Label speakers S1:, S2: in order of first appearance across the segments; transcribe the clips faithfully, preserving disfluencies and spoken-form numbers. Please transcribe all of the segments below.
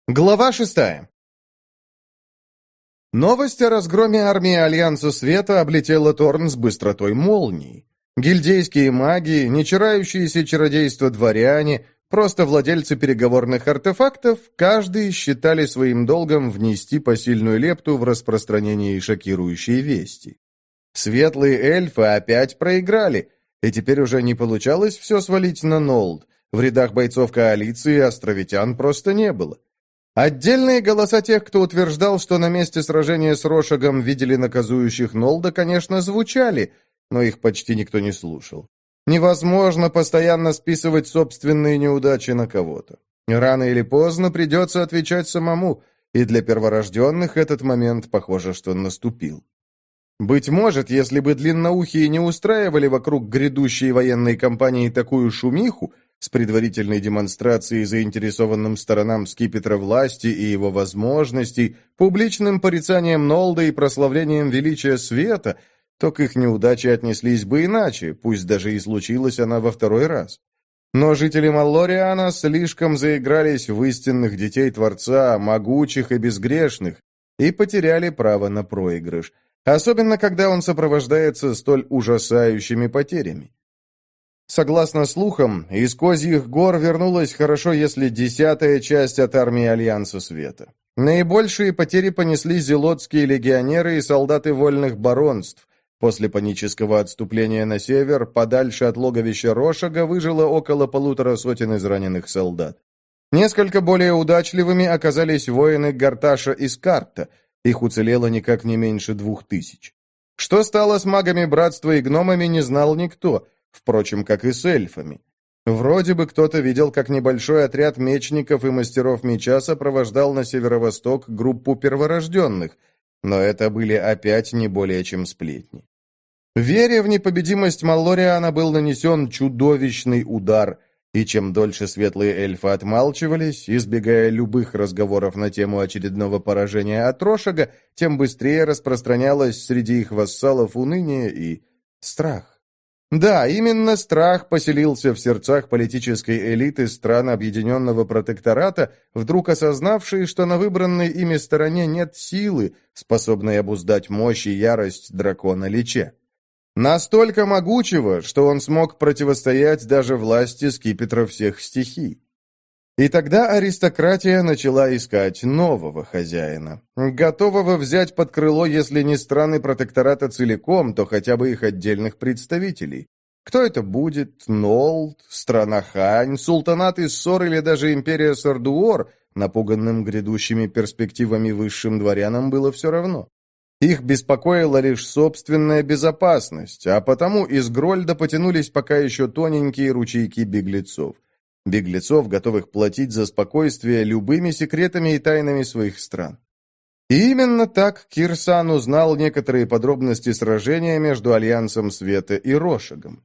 S1: Глава шестая. Новость о разгроме армии Альянса Света облетела Торн с быстротой молнии. Гильдейские маги, нечарающиеся чародейства дворяне, просто владельцы переговорных артефактов, каждый считали своим долгом внести посильную лепту в распространение шокирующей вести. Светлые эльфы опять проиграли, и теперь уже не получалось все свалить на Нолд. В рядах бойцов коалиции островитян просто не было. Отдельные голоса тех, кто утверждал, что на месте сражения с Рошагом видели наказующих Нолда, конечно, звучали, но их почти никто не слушал. Невозможно постоянно списывать собственные неудачи на кого-то. Рано или поздно придется отвечать самому, и для перворожденных этот момент, похоже, что наступил. Быть может, если бы длинноухие не устраивали вокруг грядущей военной кампании такую шумиху, с предварительной демонстрацией заинтересованным сторонам скипетра власти и его возможностей, публичным порицанием Нолда и прославлением величия света, то к их неудаче отнеслись бы иначе, пусть даже и случилась она во второй раз. Но жители Маллориана слишком заигрались в истинных детей Творца, могучих и безгрешных, и потеряли право на проигрыш, особенно когда он сопровождается столь ужасающими потерями. Согласно слухам, из Козьих гор вернулась хорошо, если десятая часть от армии Альянса Света. Наибольшие потери понесли зелотские легионеры и солдаты вольных баронств. После панического отступления на север, подальше от логовища Рошага, выжило около полутора сотен израненных солдат. Несколько более удачливыми оказались воины Гарташа и Скарта. Их уцелело никак не меньше двух тысяч. Что стало с магами братства и гномами, не знал никто, впрочем, как и с эльфами. Вроде бы кто-то видел, как небольшой отряд мечников и мастеров меча сопровождал на северо-восток группу перворожденных, но это были опять не более чем сплетни. Веря в непобедимость Маллориана, был нанесен чудовищный удар, и чем дольше светлые эльфы отмалчивались, избегая любых разговоров на тему очередного поражения от Рошага, тем быстрее распространялось среди их вассалов уныние и страх. Да, именно страх поселился в сердцах политической элиты стран Объединенного Протектората, вдруг осознавшие, что на выбранной ими стороне нет силы, способной обуздать мощь и ярость дракона Лича. Настолько могучего, что он смог противостоять даже власти скипетра всех стихий. И тогда аристократия начала искать нового хозяина, готового взять под крыло, если не страны протектората целиком, то хотя бы их отдельных представителей. Кто это будет? Нолд, страна Хань, султанат Иссор или даже империя Сардуор? Напуганным грядущими перспективами высшим дворянам было все равно. Их беспокоила лишь собственная безопасность, а потому из Грольда потянулись пока еще тоненькие ручейки беглецов. Беглецов, готовых платить за спокойствие любыми секретами и тайнами своих стран. И именно так Кирсан узнал некоторые подробности сражения между Альянсом Света и Рошагом.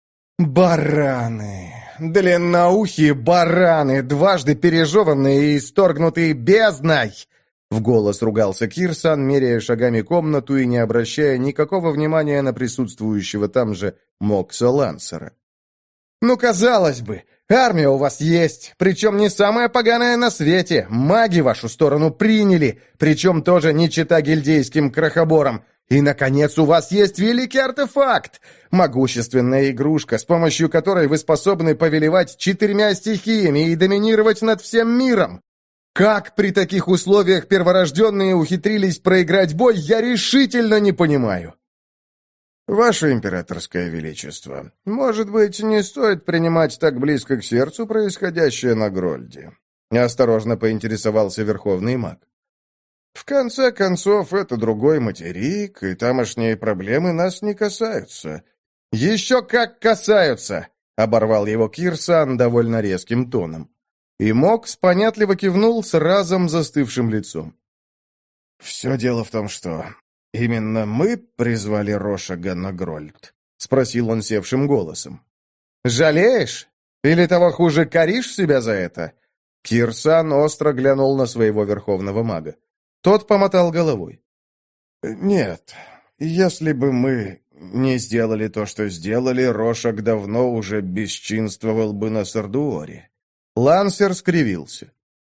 S1: «Бараны! Длинноухие бараны, дважды пережеванные и исторгнутые бездной!» В голос ругался Кирсан, меряя шагами комнату и не обращая никакого внимания на присутствующего там же Мокса Лансера. «Ну, казалось бы, армия у вас есть, причем не самая поганая на свете. Маги вашу сторону приняли, причем тоже не чета гильдейским крохоборам. И, наконец, у вас есть великий артефакт, могущественная игрушка, с помощью которой вы способны повелевать четырьмя стихиями и доминировать над всем миром. Как при таких условиях перворожденные ухитрились проиграть бой, я решительно не понимаю». «Ваше императорское величество, может быть, не стоит принимать так близко к сердцу происходящее на Грольде?» Осторожно поинтересовался верховный маг. «В конце концов, это другой материк, и тамошние проблемы нас не касаются». «Еще как касаются!» — оборвал его Кирсан довольно резким тоном. И Мокс понятливо кивнул с разом застывшим лицом. «Все дело в том, что именно мы призвали Рошага на Грольд?» — спросил он севшим голосом. «Жалеешь? Или того хуже, коришь себя за это?» Кирсан остро глянул на своего верховного мага. Тот помотал головой. «Нет, если бы мы не сделали то, что сделали, Рошаг давно уже бесчинствовал бы на Сардуоре». Лансер скривился.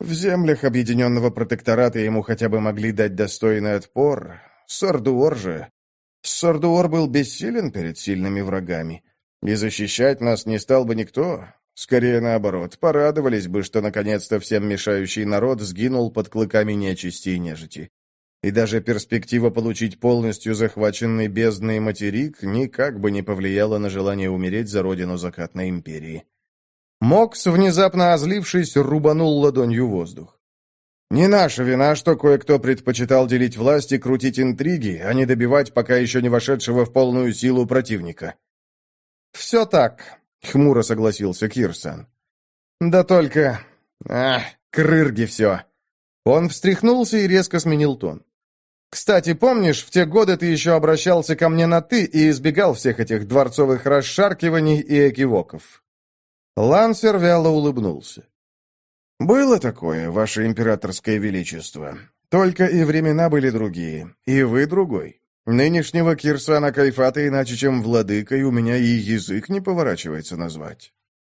S1: В землях Объединенного Протектората ему хотя бы могли дать достойный отпор. Сордуор же... Сордуор был бессилен перед сильными врагами. И защищать нас не стал бы никто. Скорее наоборот, порадовались бы, что наконец-то всем мешающий народ сгинул под клыками нечисти и нежити. И даже перспектива получить полностью захваченный бездной материк никак бы не повлияла на желание умереть за родину закатной империи. Мокс, внезапно озлившись, рубанул ладонью воздух. «Не наша вина, что кое-кто предпочитал делить власть и крутить интриги, а не добивать пока еще не вошедшего в полную силу противника». «Все так», — хмуро согласился Кирсан. «Да только... Ах, к рырге все». Он встряхнулся и резко сменил тон. «Кстати, помнишь, в те годы ты еще обращался ко мне на «ты» и избегал всех этих дворцовых расшаркиваний и экивоков?» Лансер вяло улыбнулся. «Было такое, ваше императорское величество. Только и времена были другие, и вы другой. Нынешнего Кирсана Кайфата иначе, чем владыкой, у меня и язык не поворачивается назвать».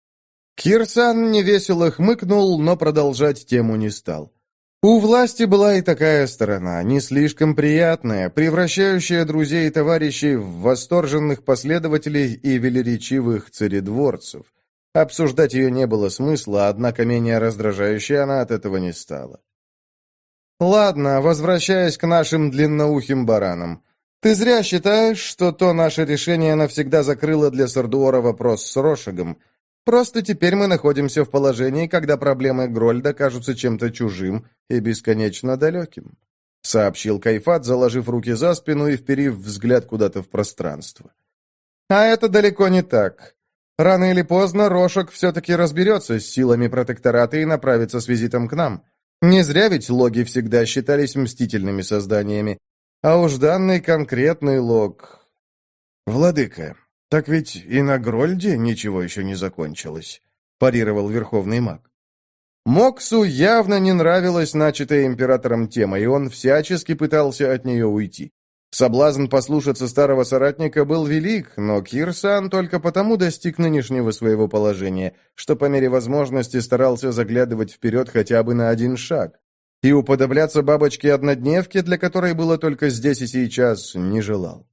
S1: Кирсан невесело хмыкнул, но продолжать тему не стал. У власти была и такая сторона, не слишком приятная, превращающая друзей и товарищей в восторженных последователей и велеречивых царедворцев. Обсуждать ее не было смысла, однако менее раздражающей она от этого не стала. «Ладно, возвращаясь к нашим длинноухим баранам. Ты зря считаешь, что то наше решение навсегда закрыло для Сордуора вопрос с Рошагом. Просто теперь мы находимся в положении, когда проблемы Грольда кажутся чем-то чужим и бесконечно далеким», — сообщил Кайфат, заложив руки за спину и вперив взгляд куда-то в пространство. «А это далеко не так. Рано или поздно Рошаг все-таки разберется с силами протектората и направится с визитом к нам. Не зря ведь логи всегда считались мстительными созданиями. А уж данный конкретный лог... «Владыка, так ведь и на Грольде ничего еще не закончилось», — парировал Верховный маг. Моксу явно не нравилась начатая императором тема, и он всячески пытался от нее уйти. Соблазн послушаться старого соратника был велик, но Кирсан только потому достиг нынешнего своего положения, что по мере возможности старался заглядывать вперед хотя бы на один шаг. И уподобляться бабочке-однодневке, для которой было только здесь и сейчас, не желал.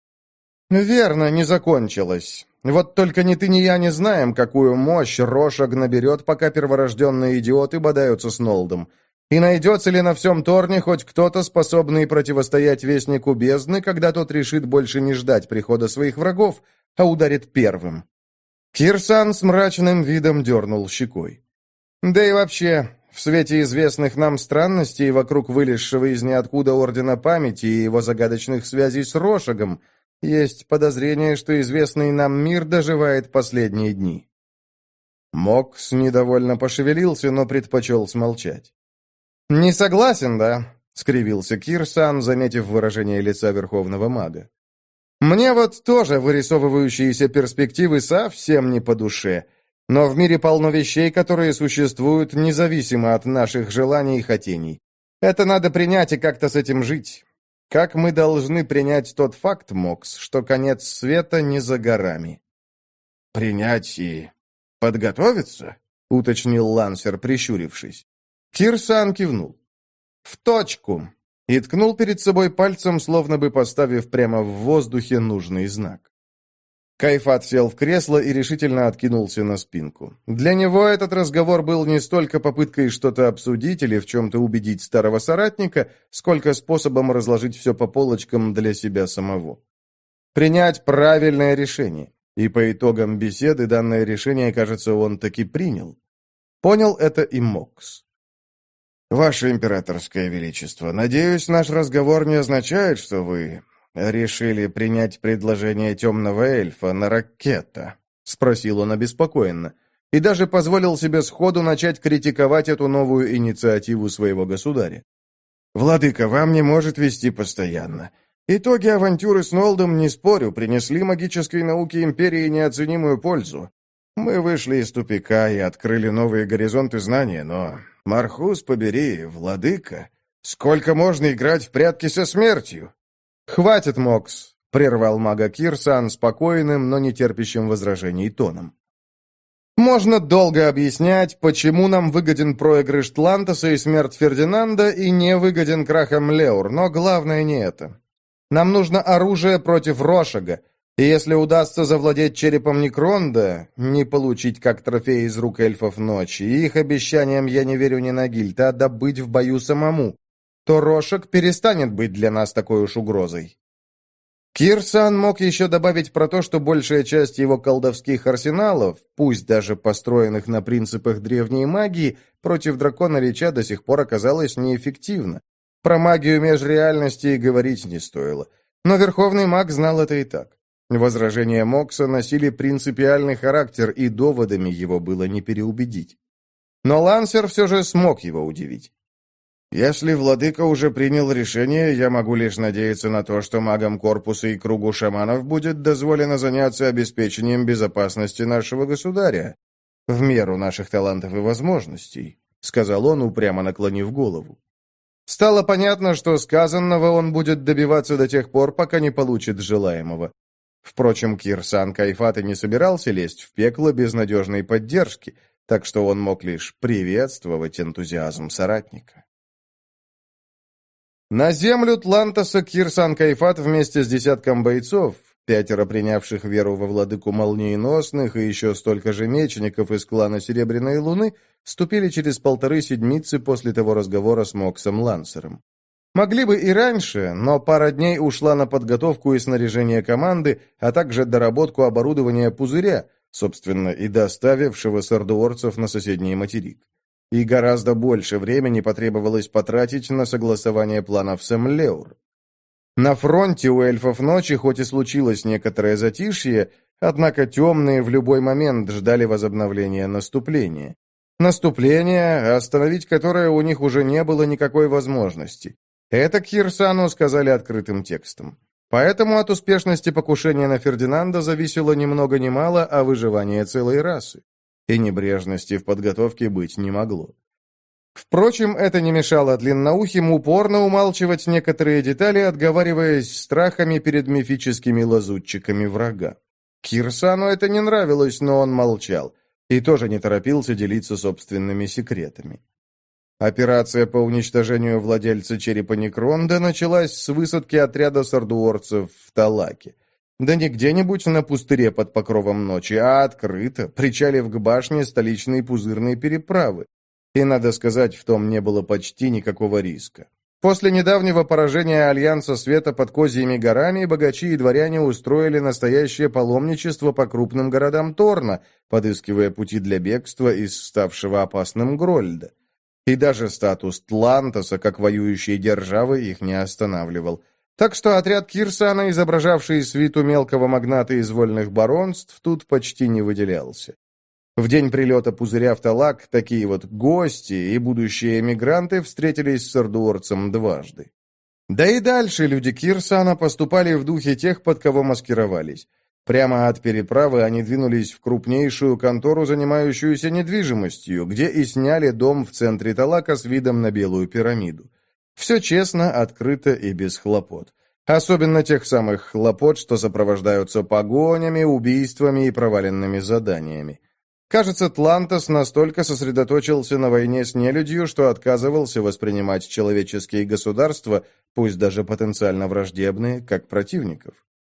S1: «Верно, не закончилось. Вот только ни ты, ни я не знаем, какую мощь Рошаг наберет, пока перворожденные идиоты бодаются с Нолдом. И найдется ли на всем Торне хоть кто-то, способный противостоять Вестнику Бездны, когда тот решит больше не ждать прихода своих врагов, а ударит первым?» Кирсан с мрачным видом дернул щекой. «Да и вообще, в свете известных нам странностей вокруг вылезшего из ниоткуда Ордена Памяти и его загадочных связей с Рошагом, есть подозрение, что известный нам мир доживает последние дни». Мокс недовольно пошевелился, но предпочел смолчать. «Не согласен, да?» — скривился Кирсан, заметив выражение лица Верховного мага. «Мне вот тоже вырисовывающиеся перспективы совсем не по душе, но в мире полно вещей, которые существуют независимо от наших желаний и хотений. Это надо принять и как-то с этим жить. Как мы должны принять тот факт, Мокс, что конец света не за горами?» «Принять и подготовиться?» — уточнил Лансер, прищурившись. Кирсан кивнул. «В точку!» и ткнул перед собой пальцем, словно бы поставив прямо в воздухе нужный знак. Кайфат сел в кресло и решительно откинулся на спинку. Для него этот разговор был не столько попыткой что-то обсудить или в чем-то убедить старого соратника, сколько способом разложить все по полочкам для себя самого. Принять правильное решение. И по итогам беседы данное решение, кажется, он таки принял. Понял это и Мокс. «Ваше императорское величество, надеюсь, наш разговор не означает, что вы решили принять предложение темного эльфа на Раккета?» — спросил он обеспокоенно, и даже позволил себе сходу начать критиковать эту новую инициативу своего государя. «Владыка, вам не может вести постоянно. Итоги авантюры с Нолдом, не спорю, принесли магической науке империи неоценимую пользу. Мы вышли из тупика и открыли новые горизонты знания, но... Мархус побери, владыка, сколько можно играть в прятки со смертью?» «Хватит, Мокс», — прервал мага Кирсан спокойным, но не терпящим возражений тоном. Можно долго объяснять, почему нам выгоден проигрыш Тлантоса и смерть Фердинанда, и не выгоден крах Эмлеур, но главное не это. Нам нужно оружие против Рошага, и если удастся завладеть черепом Некронда, не получить как трофей из рук эльфов ночи, и их обещаниям я не верю ни на гильд, а добыть в бою самому, то Рошаг перестанет быть для нас такой уж угрозой. Кирсан мог еще добавить про то, что большая часть его колдовских арсеналов, пусть даже построенных на принципах древней магии, против дракона Лича до сих пор оказалась неэффективна. Про магию межреальности и говорить не стоило. Но Верховный маг знал это и так. Возражения Мокса носили принципиальный характер, и доводами его было не переубедить. Но Лансер все же смог его удивить. «Если владыка уже принял решение, я могу лишь надеяться на то, что магам корпуса и кругу шаманов будет дозволено заняться обеспечением безопасности нашего государя, в меру наших талантов и возможностей», — сказал он, упрямо наклонив голову. Стало понятно, что сказанного он будет добиваться до тех пор, пока не получит желаемого. Впрочем, Кирсан Кайфат и не собирался лезть в пекло без надежной поддержки, так что он мог лишь приветствовать энтузиазм соратника. На землю Тлантоса Кирсан Кайфат вместе с десятком бойцов, пятеро принявших веру во владыку молниеносных и еще столько же мечников из клана Серебряной Луны, ступили через полторы седмицы после того разговора с Моксом Лансером. Могли бы и раньше, но пара дней ушла на подготовку и снаряжение команды, а также доработку оборудования пузыря, собственно, и доставившего сардуорцев на соседний материк. И гораздо больше времени потребовалось потратить на согласование планов с Эмлеур. На фронте у эльфов ночи хоть и случилось некоторое затишье, однако темные в любой момент ждали возобновления наступления. Наступление, остановить которое у них уже не было никакой возможности. Это Кирсану сказали открытым текстом. Поэтому от успешности покушения на Фердинанда зависело ни много ни мало, а выживание целой расы. И небрежности в подготовке быть не могло. Впрочем, это не мешало длинноухим упорно умалчивать некоторые детали, отговариваясь страхами перед мифическими лазутчиками врага. Кирсану это не нравилось, но он молчал, и тоже не торопился делиться собственными секретами. Операция по уничтожению владельца черепа Некронда началась с высадки отряда сардуорцев в Талаке. Да не где-нибудь на пустыре под покровом ночи, а открыто, причалив к башне столичной пузырной переправы. И, надо сказать, в том не было почти никакого риска. После недавнего поражения Альянса Света под Козьими горами богачи и дворяне устроили настоящее паломничество по крупным городам Торна, подыскивая пути для бегства из ставшего опасным Грольда. И даже статус Тлантоса, как воюющей державы, их не останавливал. Так что отряд Кирсана, изображавший свиту мелкого магната из вольных баронств, тут почти не выделялся. В день прилета пузыря в Талак такие вот гости и будущие эмигранты встретились с сардуорцем дважды. Да и дальше люди Кирсана поступали в духе тех, под кого маскировались. Прямо от переправы они двинулись в крупнейшую контору, занимающуюся недвижимостью, где и сняли дом в центре Талака с видом на Белую пирамиду. Все честно, открыто и без хлопот. Особенно тех самых хлопот, что сопровождаются погонями, убийствами и проваленными заданиями. Кажется, Тлантос настолько сосредоточился на войне с нелюдью, что отказывался воспринимать человеческие государства, пусть даже потенциально враждебные, как противников.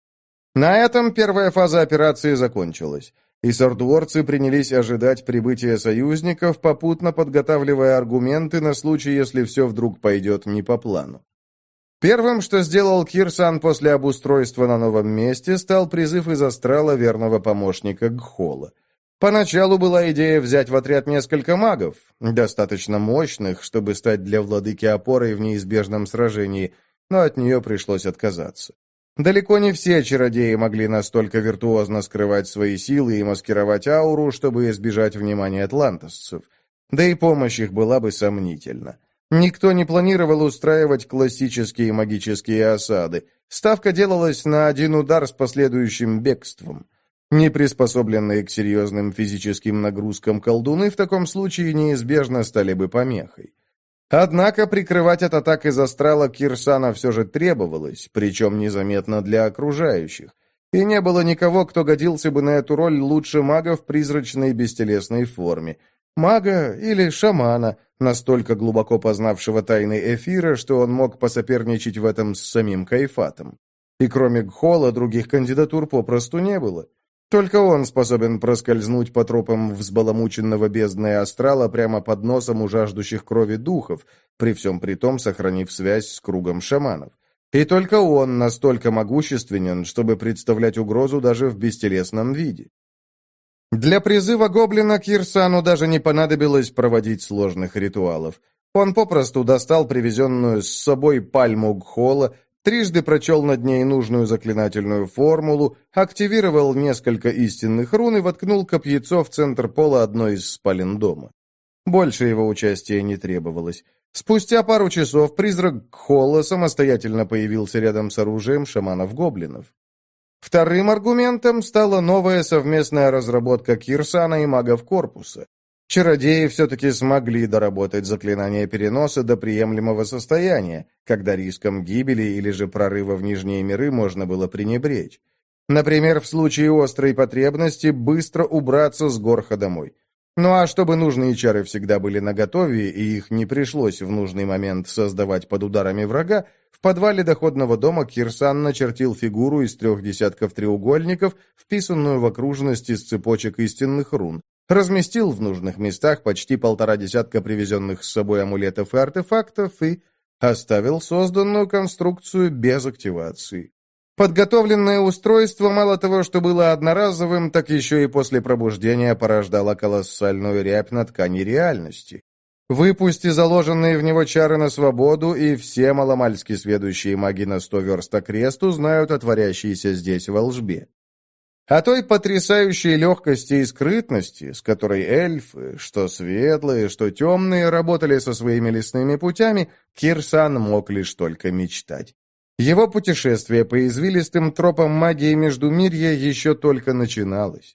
S1: На этом первая фаза операции закончилась, и сардуорцы принялись ожидать прибытия союзников, попутно подготавливая аргументы на случай, если все вдруг пойдет не по плану. Первым, что сделал Кирсан после обустройства на новом месте, стал призыв из астрала верного помощника Гхола. Поначалу была идея взять в отряд несколько магов, достаточно мощных, чтобы стать для владыки опорой в неизбежном сражении, но от нее пришлось отказаться. Далеко не все чародеи могли настолько виртуозно скрывать свои силы и маскировать ауру, чтобы избежать внимания атлантосцев. Да и помощь их была бы сомнительна. Никто не планировал устраивать классические магические осады. Ставка делалась на один удар с последующим бегством. Неприспособленные к серьезным физическим нагрузкам колдуны в таком случае неизбежно стали бы помехой. Однако прикрывать от атак из астрала Кирсана все же требовалось, причем незаметно для окружающих. и не было никого, кто годился бы на эту роль лучше мага в призрачной бестелесной форме. Мага или шамана, настолько глубоко познавшего тайны эфира, что он мог посоперничать в этом с самим Кайфатом. И кроме Гхола других кандидатур попросту не было. Только он способен проскользнуть по тропам взбаламученного бездной астрала прямо под носом у жаждущих крови духов, при всем при том сохранив связь с кругом шаманов. И только он настолько могущественен, чтобы представлять угрозу даже в бестелесном виде. Для призыва гоблина Кирсану даже не понадобилось проводить сложных ритуалов. Он попросту достал привезенную с собой пальму Гхола, трижды прочел над ней нужную заклинательную формулу, активировал несколько истинных рун и воткнул копьецо в центр пола одной из спален дома. Больше его участия не требовалось. Спустя пару часов призрак Гхола самостоятельно появился рядом с оружием шаманов-гоблинов. Вторым аргументом стала новая совместная разработка Кирсана и магов корпуса. Чародеи все-таки смогли доработать заклинание переноса до приемлемого состояния, когда риском гибели или же прорыва в нижние миры можно было пренебречь. Например, в случае острой потребности быстро убраться с горха домой. Ну а чтобы нужные чары всегда были наготове и их не пришлось в нужный момент создавать под ударами врага, в подвале доходного дома Кирсан начертил фигуру из трех десятков треугольников, вписанную в окружность из цепочек истинных рун, разместил в нужных местах почти полтора десятка привезенных с собой амулетов и артефактов и оставил созданную конструкцию без активации. Подготовленное устройство мало того, что было одноразовым, так еще и после пробуждения порождало колоссальную рябь на ткани реальности. Выпусти заложенные в него чары на свободу, и все маломальски сведущие маги на сто верст окрест узнают о творящейся здесь волжбе. О той потрясающей легкости и скрытности, с которой эльфы, что светлые, что темные, работали со своими лесными путями, Кирсан мог лишь только мечтать. Его путешествие по извилистым тропам магии Междумирья еще только начиналось.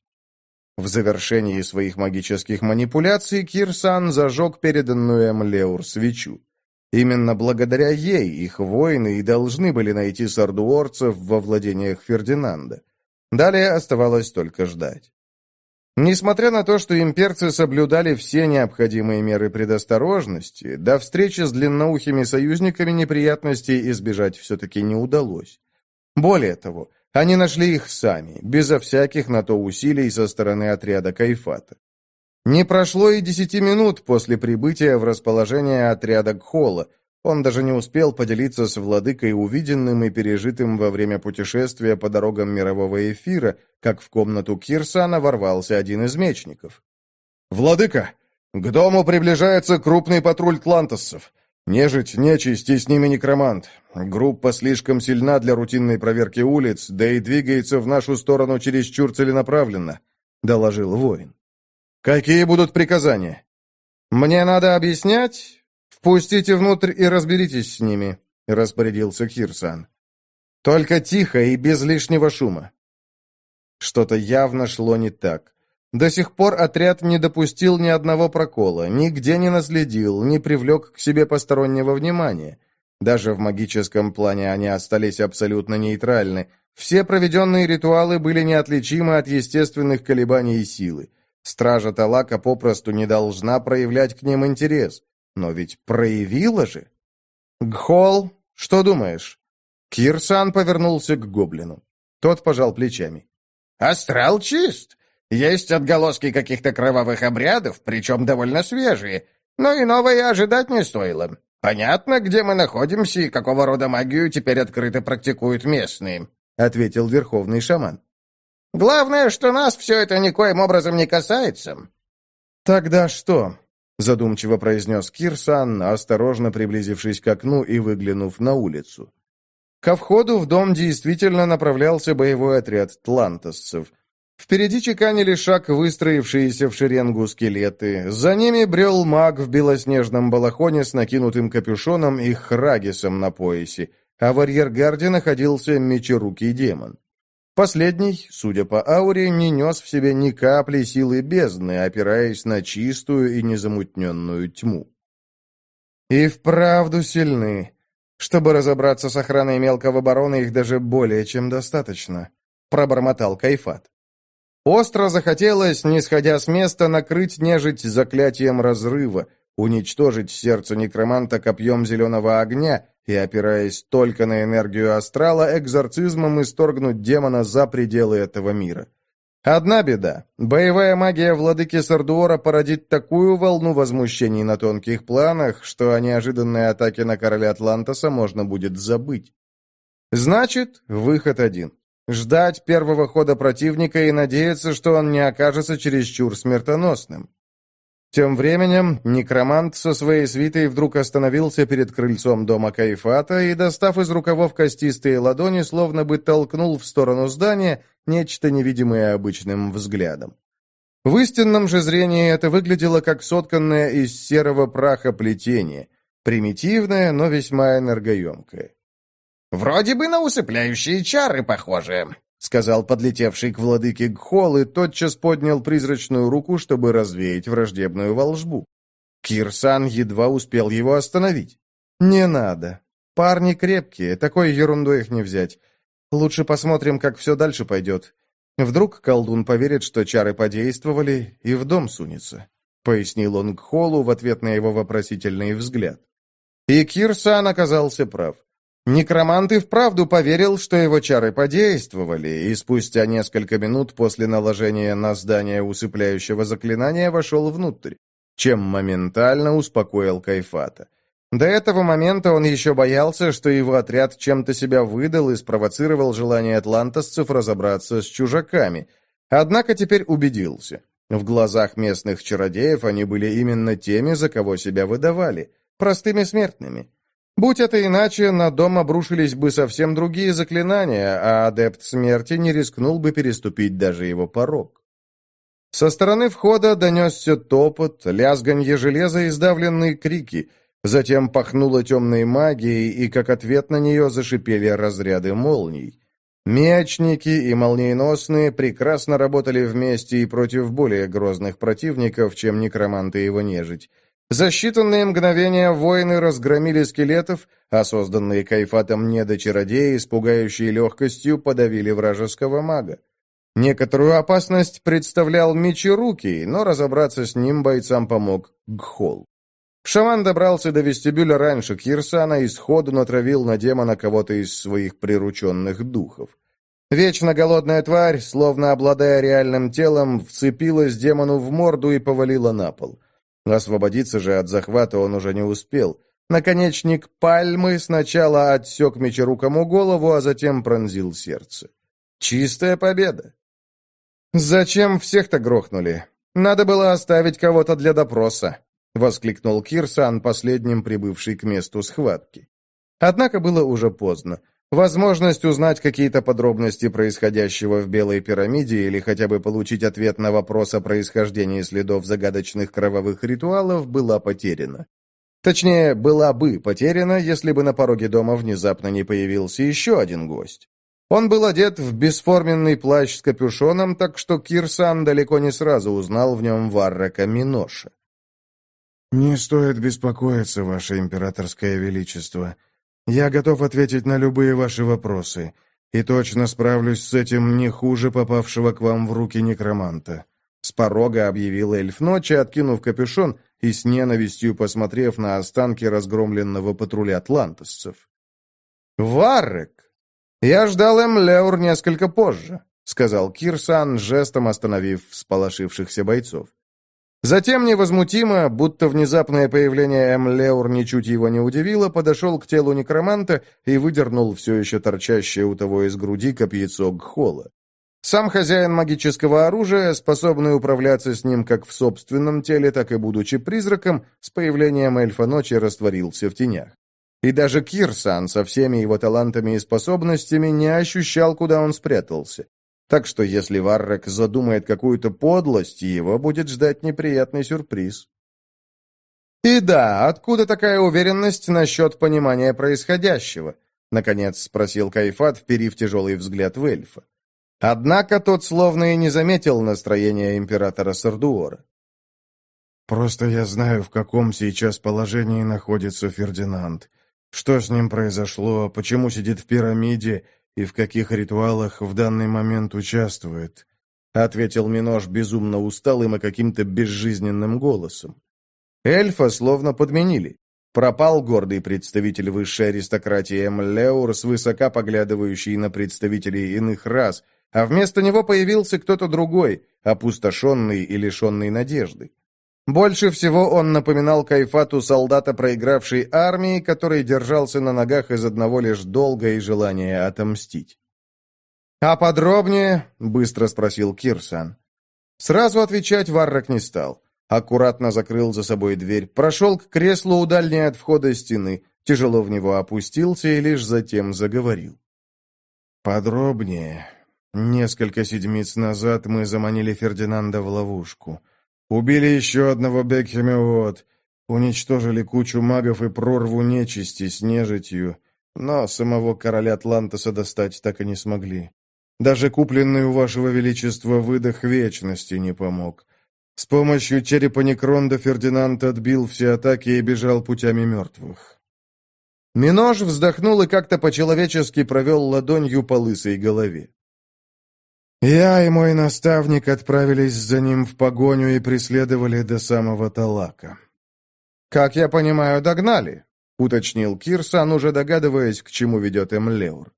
S1: В завершении своих магических манипуляций Кирсан зажег переданную Эмлеур свечу. Именно благодаря ей их воины и должны были найти сардуорцев во владениях Фердинанда. Далее оставалось только ждать. Несмотря на то, что имперцы соблюдали все необходимые меры предосторожности, до встречи с длинноухими союзниками неприятностей избежать все-таки не удалось. Более того, они нашли их сами, безо всяких на то усилий со стороны отряда Кайфата. Не прошло и десяти минут после прибытия в расположение отряда Гхола. Он даже не успел поделиться с владыкой увиденным и пережитым во время путешествия по дорогам мирового эфира, как в комнату Кирсана ворвался один из мечников. «Владыка, к дому приближается крупный патруль тлантоссов. Нежить, нечисть и с ними некромант. Группа слишком сильна для рутинной проверки улиц, да и двигается в нашу сторону чересчур целенаправленно», — доложил воин. «Какие будут приказания?» «Мне надо объяснять? Впустите внутрь и разберитесь с ними», — распорядился Кирсан. «Только тихо и без лишнего шума». Что-то явно шло не так. До сих пор отряд не допустил ни одного прокола, нигде не наследил, не привлек к себе постороннего внимания. Даже в магическом плане они остались абсолютно нейтральны. Все проведенные ритуалы были неотличимы от естественных колебаний силы. Стража Талака попросту не должна проявлять к ним интерес. Но ведь проявила же. «Гхол, что думаешь?» Кирсан повернулся к гоблину. Тот пожал плечами.
S2: «Астрал чист. Есть отголоски каких-то кровавых обрядов, причем довольно свежие, но иного и ожидать не стоило. Понятно, где мы находимся и какого рода магию теперь открыто практикуют местные», — ответил верховный шаман. «Главное, что нас все это никоим образом не касается».
S1: «Тогда что?» — задумчиво произнес Кирсан, осторожно приблизившись к окну и выглянув на улицу. Ко входу в дом действительно направлялся боевой отряд тлантосцев. Впереди чеканили шаг выстроившиеся в шеренгу скелеты. За ними брел маг в белоснежном балахоне с накинутым капюшоном и храгисом на поясе, а в арьергарде находился мечерукий демон. Последний, судя по ауре, не нес в себе ни капли силы бездны, опираясь на чистую и незамутненную тьму. И вправду сильны. Чтобы разобраться с охраной мелкого барона, их даже более чем достаточно. — пробормотал Кайфат. Остро захотелось, не сходя с места, накрыть нежить заклятием разрыва, уничтожить сердце некроманта копьем зеленого огня и, опираясь только на энергию астрала, экзорцизмом исторгнуть демона за пределы этого мира. Одна беда. Боевая магия владыки Сардуора породит такую волну возмущений на тонких планах, что о неожиданной атаке на короля Атлантоса можно будет забыть. Значит, выход один. Ждать первого хода противника и надеяться, что он не окажется чересчур смертоносным. Тем временем некромант со своей свитой вдруг остановился перед крыльцом дома Кайфата и, достав из рукавов костистые ладони, словно бы толкнул в сторону здания нечто невидимое обычным взглядом. В истинном же зрении это выглядело как сотканное из серого праха плетение, примитивное, но весьма энергоемкое.
S2: «Вроде бы на усыпляющие чары похоже», — сказал подлетевший к владыке Гхол и тотчас поднял призрачную руку, чтобы развеять враждебную волшбу.
S1: Кирсан едва успел его остановить. «Не надо. Парни крепкие, такой ерундой их не взять. Лучше посмотрим, как все дальше пойдет. Вдруг колдун поверит, что чары подействовали, и в дом сунется», — пояснил он Гхолу в ответ на его вопросительный взгляд. И Кирсан оказался прав. Некромант и вправду поверил, что его чары подействовали, и спустя несколько минут после наложения на здание усыпляющего заклинания вошел внутрь, чем моментально успокоил Кайфата. До этого момента он еще боялся, что его отряд чем-то себя выдал и спровоцировал желание атлантосцев разобраться с чужаками. Однако теперь убедился. В глазах местных чародеев они были именно теми, за кого себя выдавали, простыми смертными. Будь это иначе, на дом обрушились бы совсем другие заклинания, а адепт смерти не рискнул бы переступить даже его порог. Со стороны входа донесся топот, лязганье железа и сдавленные крики. Затем пахнуло темной магией, и как ответ на нее зашипели разряды молний. Мечники и молниеносные прекрасно работали вместе и против более грозных противников, чем некроманты и его нежить. За считанные мгновения воины разгромили скелетов, а созданные Кайфатом недочародеи с пугающей легкостью подавили вражеского мага. Некоторую опасность представлял Мечерукий, но разобраться с ним бойцам помог Гхол. Шаман добрался до вестибюля раньше Кирсана и сходу натравил на демона кого-то из своих прирученных духов. Вечно голодная тварь, словно обладая реальным телом, вцепилась демону в морду и повалила на пол. Освободиться же от захвата он уже не успел. Наконечник пальмы сначала отсек Мечерукому голову, а затем пронзил сердце. Чистая победа. «Зачем всех-то грохнули? Надо было оставить кого-то для допроса», — воскликнул Кирсан, последним прибывший к месту схватки. Однако было уже поздно. Возможность узнать какие-то подробности происходящего в Белой пирамиде или хотя бы получить ответ на вопрос о происхождении следов загадочных кровавых ритуалов была потеряна. Точнее, была бы потеряна, если бы на пороге дома внезапно не появился еще один гость. Он был одет в бесформенный плащ с капюшоном, так что Кирсан далеко не сразу узнал в нем Варрака Миноша.
S3: «Не стоит беспокоиться, Ваше Императорское Величество. Я готов ответить на любые ваши вопросы, и точно справлюсь с этим не хуже попавшего к вам в руки некроманта», — с порога объявил эльф ночи, откинув капюшон и с ненавистью посмотрев на останки разгромленного патруля атлантосцев.
S1: «Варрек! Я ждал Эмлеур несколько позже», — сказал Кирсан, жестом остановив всполошившихся бойцов. Затем невозмутимо, будто внезапное появление Эмлеур ничуть его не удивило, подошел к телу некроманта и выдернул все еще торчащее у того из груди копьецо Гхола. Сам хозяин магического оружия, способный управляться с ним как в собственном теле, так и будучи призраком, с появлением эльфа ночи растворился в тенях. И даже Кирсан со всеми его талантами и способностями не ощущал, куда он спрятался. Так что если Варрек задумает какую-то подлость, его будет ждать неприятный сюрприз. «И да, откуда такая уверенность насчет понимания происходящего?» — наконец спросил Кайфат, вперив тяжелый взгляд в эльфа. Однако тот словно и не заметил настроения императора Сардуора.
S3: «Просто я знаю, в каком сейчас положении находится Фердинанд. Что с ним произошло, почему сидит в пирамиде, и в каких ритуалах в данный момент участвует», — ответил Минош безумно усталым и каким-то безжизненным голосом. Эльфа словно подменили. Пропал гордый представитель высшей аристократии Эмлеур, свысока поглядывающий на представителей иных рас, а вместо него появился кто-то другой, опустошенный и лишенный надежды. Больше всего он напоминал Кайфату солдата проигравшей армии, который держался на ногах из одного лишь долга и желания отомстить. «А подробнее?» — быстро спросил Кирсан. Сразу отвечать Варрак не стал. Аккуратно закрыл за собой дверь, прошел к креслу у дальней от входа стены, тяжело в него опустился и лишь затем заговорил. «Подробнее. Несколько седмиц назад мы заманили Фердинанда в ловушку. Убили еще одного Бекхемиот, уничтожили кучу магов и прорву нечисти с нежитью, но самого короля Атлантоса достать так и не смогли. Даже купленный у вашего величества выдох вечности не помог. С помощью черепа Некронда Фердинанд отбил все атаки и бежал путями мертвых». Минош вздохнул и как-то по-человечески провел ладонью по лысой голове. «Я и мой наставник отправились за ним в погоню и преследовали до самого Талака». «Как я понимаю, догнали», — уточнил Кирсан, уже догадываясь, к чему ведет Эмлеур.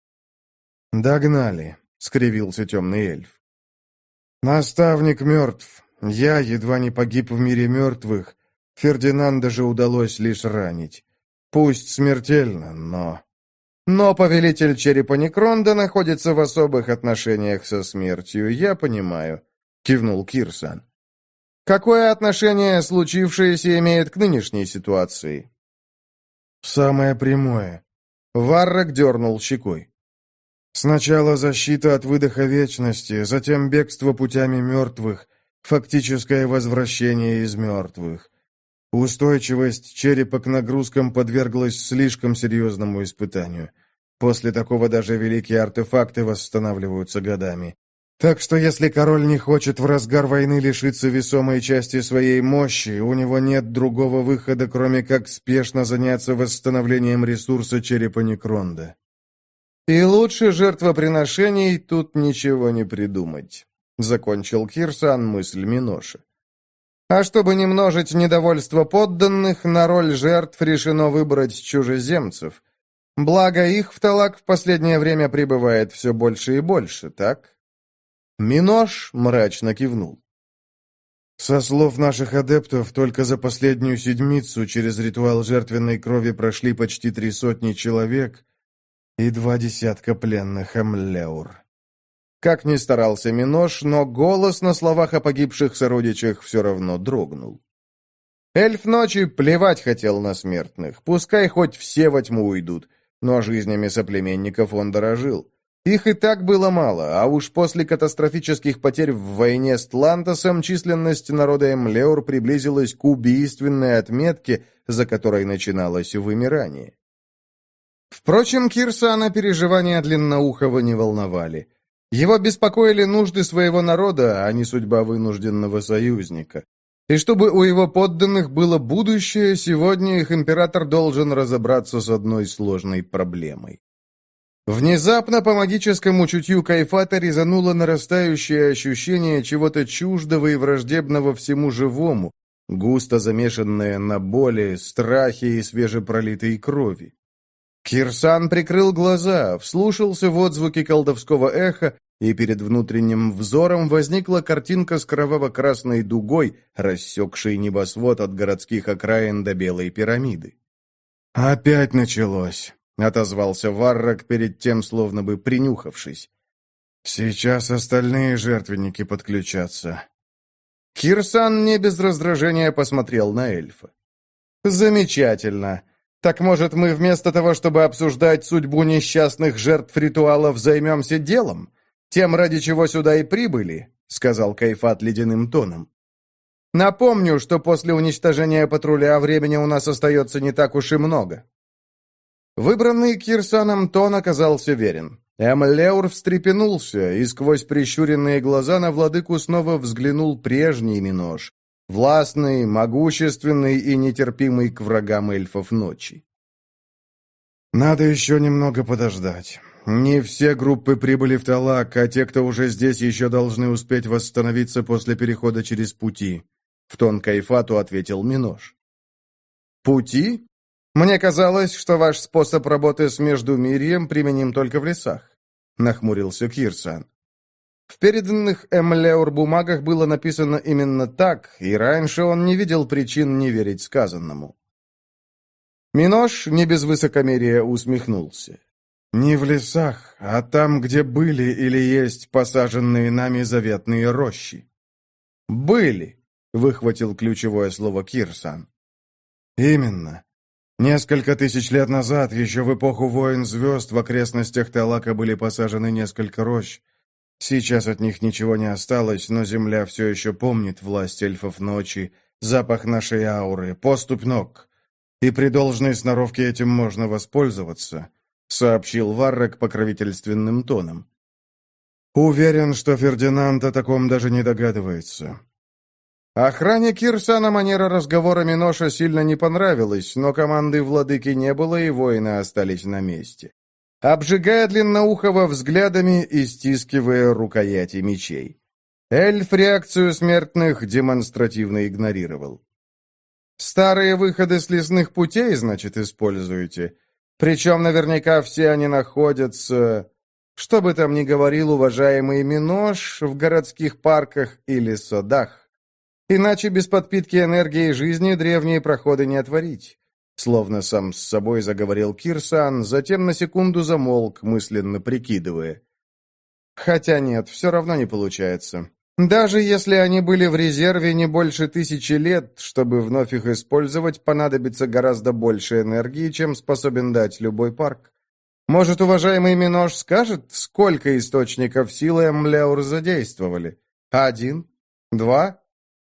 S3: «Догнали», — скривился темный эльф. «Наставник мертв. Я едва не погиб в мире мертвых. Фердинанда же удалось лишь ранить. Пусть смертельно, но...» «Но повелитель черепа Некронда находится в особых отношениях со смертью, я понимаю», — кивнул Кирсан. «Какое отношение случившееся имеет к нынешней ситуации?» «Самое прямое». Варрак дернул щекой. «Сначала защита от выдоха вечности, затем бегство путями мертвых, фактическое возвращение из мертвых. Устойчивость черепа к нагрузкам подверглась слишком серьезному испытанию. После такого даже великие артефакты восстанавливаются годами. Так что если король не хочет в разгар войны лишиться весомой части своей мощи, у него нет другого выхода, кроме как спешно заняться восстановлением ресурса черепа Некронда. И лучше жертвоприношений тут ничего не придумать», — закончил Кирсан мысль Миноша. «А чтобы не множить недовольство подданных, на роль жертв решено выбрать чужеземцев. Благо их в Талак в последнее время прибывает все больше и больше, так?» Минош мрачно кивнул. «Со слов наших адептов, только за последнюю седмицу через ритуал жертвенной крови прошли почти три сотни человек и два десятка пленных Эмлеур». Как ни старался Минош, но голос на словах о погибших сородичах все равно дрогнул. Эльф ночи плевать хотел на смертных, пускай хоть все во тьму уйдут, но жизнями соплеменников он дорожил. Их и так было мало, а уж после катастрофических потерь в войне с Тлантосом численность народа Эмлеур приблизилась к убийственной отметке, за которой начиналось вымирание. Впрочем, Кирсана переживания Длинноухова не волновали. Его беспокоили нужды своего народа, а не судьба вынужденного союзника. И чтобы у его подданных было будущее, сегодня их император должен разобраться с одной сложной проблемой. Внезапно по магическому чутью Кайфата резануло нарастающее ощущение чего-то чуждого и враждебного всему живому, густо замешанное на боли, страхе и свежепролитой крови. Кирсан прикрыл глаза, вслушался в отзвуки колдовского эха, и перед внутренним взором возникла картинка с кроваво-красной дугой, рассекшей небосвод от городских окраин до Белой пирамиды. «Опять началось», — отозвался Варрак перед тем, словно бы принюхавшись. «Сейчас остальные жертвенники подключатся». Кирсан не без раздражения посмотрел на эльфа. «Замечательно. Так, может, мы вместо того, чтобы обсуждать судьбу несчастных жертв ритуалов, займемся делом? Тем, ради чего сюда и прибыли», — сказал Кайфат ледяным тоном. «Напомню, что после уничтожения патруля времени у нас остается не так уж и много». Выбранный Кирсаном тон оказался верен. Эмлеур встрепенулся, и сквозь прищуренные глаза на владыку снова взглянул прежний Минош, властный, могущественный и нетерпимый к врагам эльфов ночи. «Надо еще немного подождать. Не все группы прибыли в Талак, а те, кто уже здесь, еще должны успеть восстановиться после перехода через пути», — в тон Кайфату ответил Минош.
S1: «Пути? Мне казалось, что ваш способ работы с Междумирьем применим только в лесах», — нахмурился Кирсан. В переданных Эмлеур бумагах было написано именно так, и раньше он не видел причин не верить сказанному. Минош не без высокомерия усмехнулся.
S3: «Не в лесах, а там, где были или есть посаженные нами заветные рощи».
S1: «Были», — выхватил ключевое слово Кирсан.
S3: «Именно. Несколько тысяч лет назад, еще в эпоху войн звезд, в окрестностях Талака были посажены несколько рощ. Сейчас от них ничего не осталось, но земля все еще помнит власть эльфов ночи, запах нашей ауры, поступь ног. И при должной сноровке этим можно воспользоваться», — сообщил Варрек покровительственным тоном. «Уверен, что Фердинанд о таком даже не догадывается».
S1: Охране Кирсана манера разговора Миноша сильно не понравилась, но команды владыки не было, и воины остались на месте, обжигая Длинноухого взглядами и стискивая рукояти мечей. Эльф реакцию смертных демонстративно игнорировал. «Старые выходы с лесных путей, значит, используете? Причем наверняка все они находятся, что бы там ни говорил уважаемый Минош, в городских парках или садах. Иначе без подпитки энергии жизни древние проходы не отворить». Словно сам с собой заговорил Кирсан, затем на секунду замолк, мысленно прикидывая. «Хотя нет, все равно не получается. Даже если они были в резерве не больше тысячи лет, чтобы вновь их использовать, понадобится гораздо больше энергии, чем способен дать любой парк. Может, уважаемый Минош скажет, сколько источников силы Эмлеур задействовали? Один? Два?»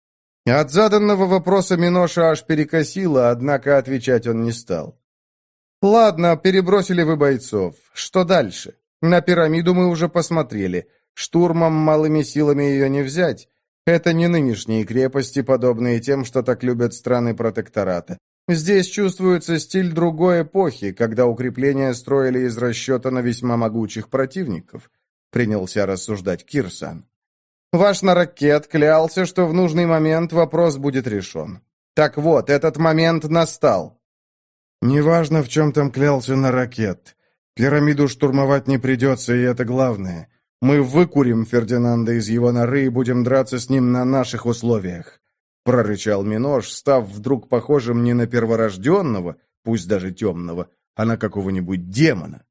S1: От заданного вопроса Миноша аж перекосило, однако отвечать он не стал. «Ладно, перебросили вы бойцов. Что дальше? На пирамиду мы уже посмотрели. Штурмом малыми силами ее не взять. Это не нынешние крепости, подобные тем, что так любят страны протектората. Здесь чувствуется стиль другой эпохи, когда укрепления строили из расчета на весьма могучих противников», — принялся рассуждать Кирсан. «Ваш наракет клялся, что в нужный момент вопрос будет решен. Так вот, этот момент настал».
S3: «Неважно, в чем там клялся наракет. Пирамиду штурмовать не придется, и это главное. Мы выкурим Фердинанда из его норы и будем драться с ним на наших условиях», — прорычал Минош, став вдруг похожим не на перворожденного, пусть даже темного, а на какого-нибудь демона.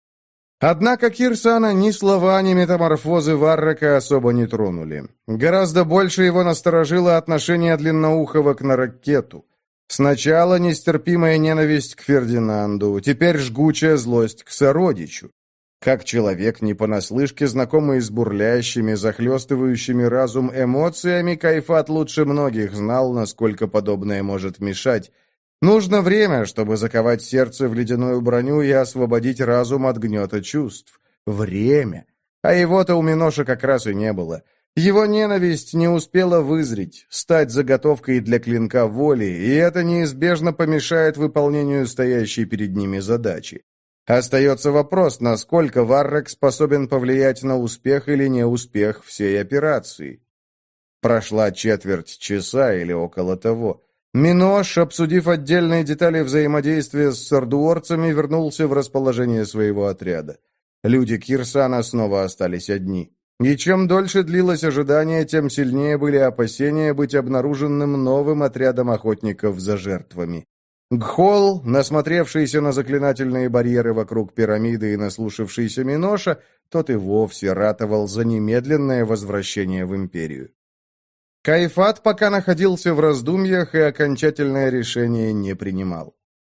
S3: Однако Кирсана ни слова, ни метаморфозы Варрека особо не тронули. Гораздо больше его насторожило отношение Длинноухого к наракету. Сначала нестерпимая ненависть к Фердинанду, теперь жгучая злость к сородичу. Как человек, не понаслышке знакомый с бурлящими, захлестывающими разум эмоциями, Кайфат лучше многих знал, насколько подобное может мешать. Нужно время, чтобы заковать сердце в ледяную броню и освободить разум от гнета чувств. Время. А его-то у Миноша как раз и не было. Его ненависть не успела вызреть, стать заготовкой для клинка воли, и это неизбежно помешает выполнению стоящей перед ними задачи. Остается вопрос, насколько Варрек способен повлиять на успех или неуспех всей операции. Прошла четверть часа или около того. Минош, обсудив отдельные детали взаимодействия с сардуорцами, вернулся в расположение своего отряда. Люди Кирсана снова остались одни. И чем дольше длилось ожидание, тем сильнее были опасения быть обнаруженным новым отрядом охотников за жертвами. Гхол, насмотревшийся на заклинательные барьеры вокруг пирамиды и наслушавшийся Миноша, тот и вовсе ратовал за немедленное возвращение в империю. Кайфат пока находился в раздумьях и окончательное решение не принимал.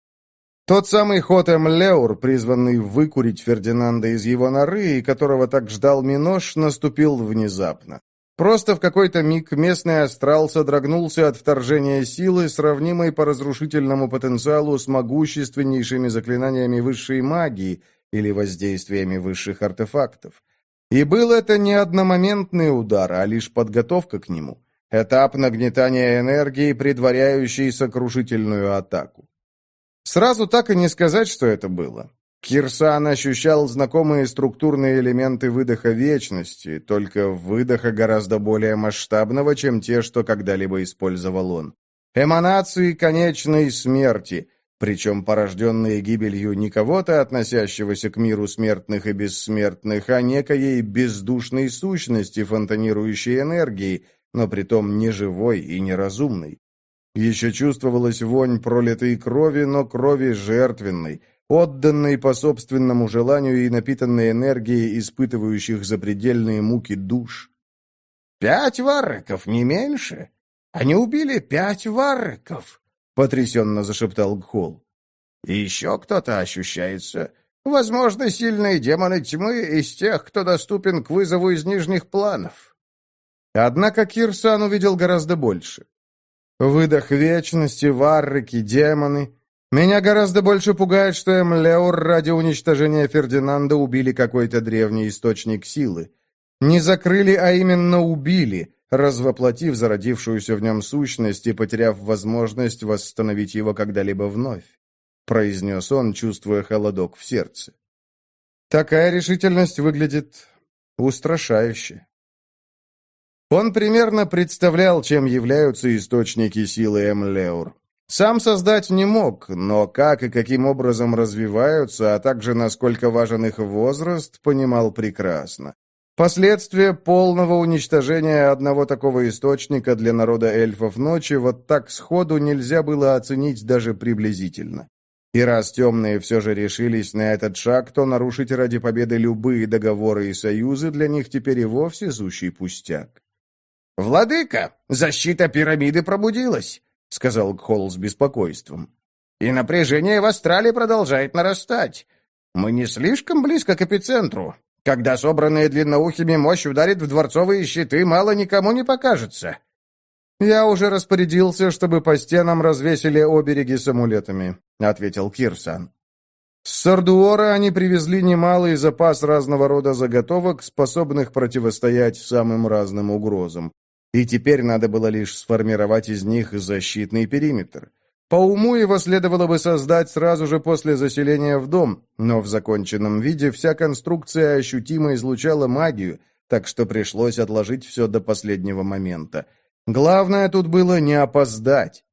S3: Тот самый ход Эмлеур, призванный выкурить Фердинанда из его норы, и которого так ждал Минош, наступил внезапно. Просто в какой-то миг местный астрал содрогнулся от вторжения силы, сравнимой по разрушительному потенциалу с могущественнейшими заклинаниями высшей магии или воздействиями высших артефактов. И был это не одномоментный удар, а лишь подготовка к нему. Этап нагнетания энергии, предваряющий сокрушительную атаку. Сразу так и не сказать, что это было.
S1: Кирсан ощущал знакомые структурные элементы выдоха вечности, только выдоха гораздо более масштабного, чем те, что когда-либо использовал он. Эманации конечной смерти, причем порожденные гибелью не кого-то, относящегося к миру смертных и бессмертных, а некоей бездушной сущности, фонтанирующей энергией, но притом не живой и неразумной. Еще чувствовалась вонь пролитой крови, но крови жертвенной, отданной по собственному желанию и напитанной энергией испытывающих запредельные муки душ.
S2: «Пять варреков, не меньше? Они убили пять варреков!» — потрясенно зашептал Гхол. «И еще кто-то ощущается. Возможно, сильные демоны тьмы из тех, кто доступен к вызову из нижних планов».
S1: Однако Кирсан увидел гораздо больше. Выдох вечности, варреки, демоны. Меня гораздо больше пугает, что Эмлеур ради уничтожения Фердинанда убили какой-то древний источник силы. Не закрыли, а именно убили, развоплотив зародившуюся в нем сущность и потеряв возможность восстановить его когда-либо вновь, произнес он, чувствуя холодок в сердце. Такая решительность выглядит устрашающе. Он примерно представлял, чем являются источники силы Эмлеур. Сам создать не мог, но как и каким образом развиваются, а также насколько важен их возраст, понимал прекрасно. Последствия полного уничтожения одного такого источника для народа эльфов ночи вот так сходу нельзя было оценить даже приблизительно. И раз темные все же решились на этот шаг, то нарушить ради победы любые договоры и союзы для них теперь и вовсе сущий пустяк.
S2: «Владыка, защита пирамиды пробудилась», — сказал Гхол с беспокойством. «И напряжение в астрале продолжает нарастать. Мы не слишком близко к эпицентру. Когда собранная длинноухими мощь ударит в дворцовые щиты, мало никому не покажется».
S1: «Я уже распорядился, чтобы по стенам развесили обереги с амулетами», — ответил Кирсан. С Сардуора они привезли немалый запас разного рода заготовок, способных противостоять самым разным угрозам. И теперь надо было лишь сформировать из них защитный периметр. По уму его следовало бы создать сразу же после заселения в дом, но в законченном виде вся конструкция ощутимо излучала магию, так что пришлось отложить все до последнего момента. Главное тут было не опоздать.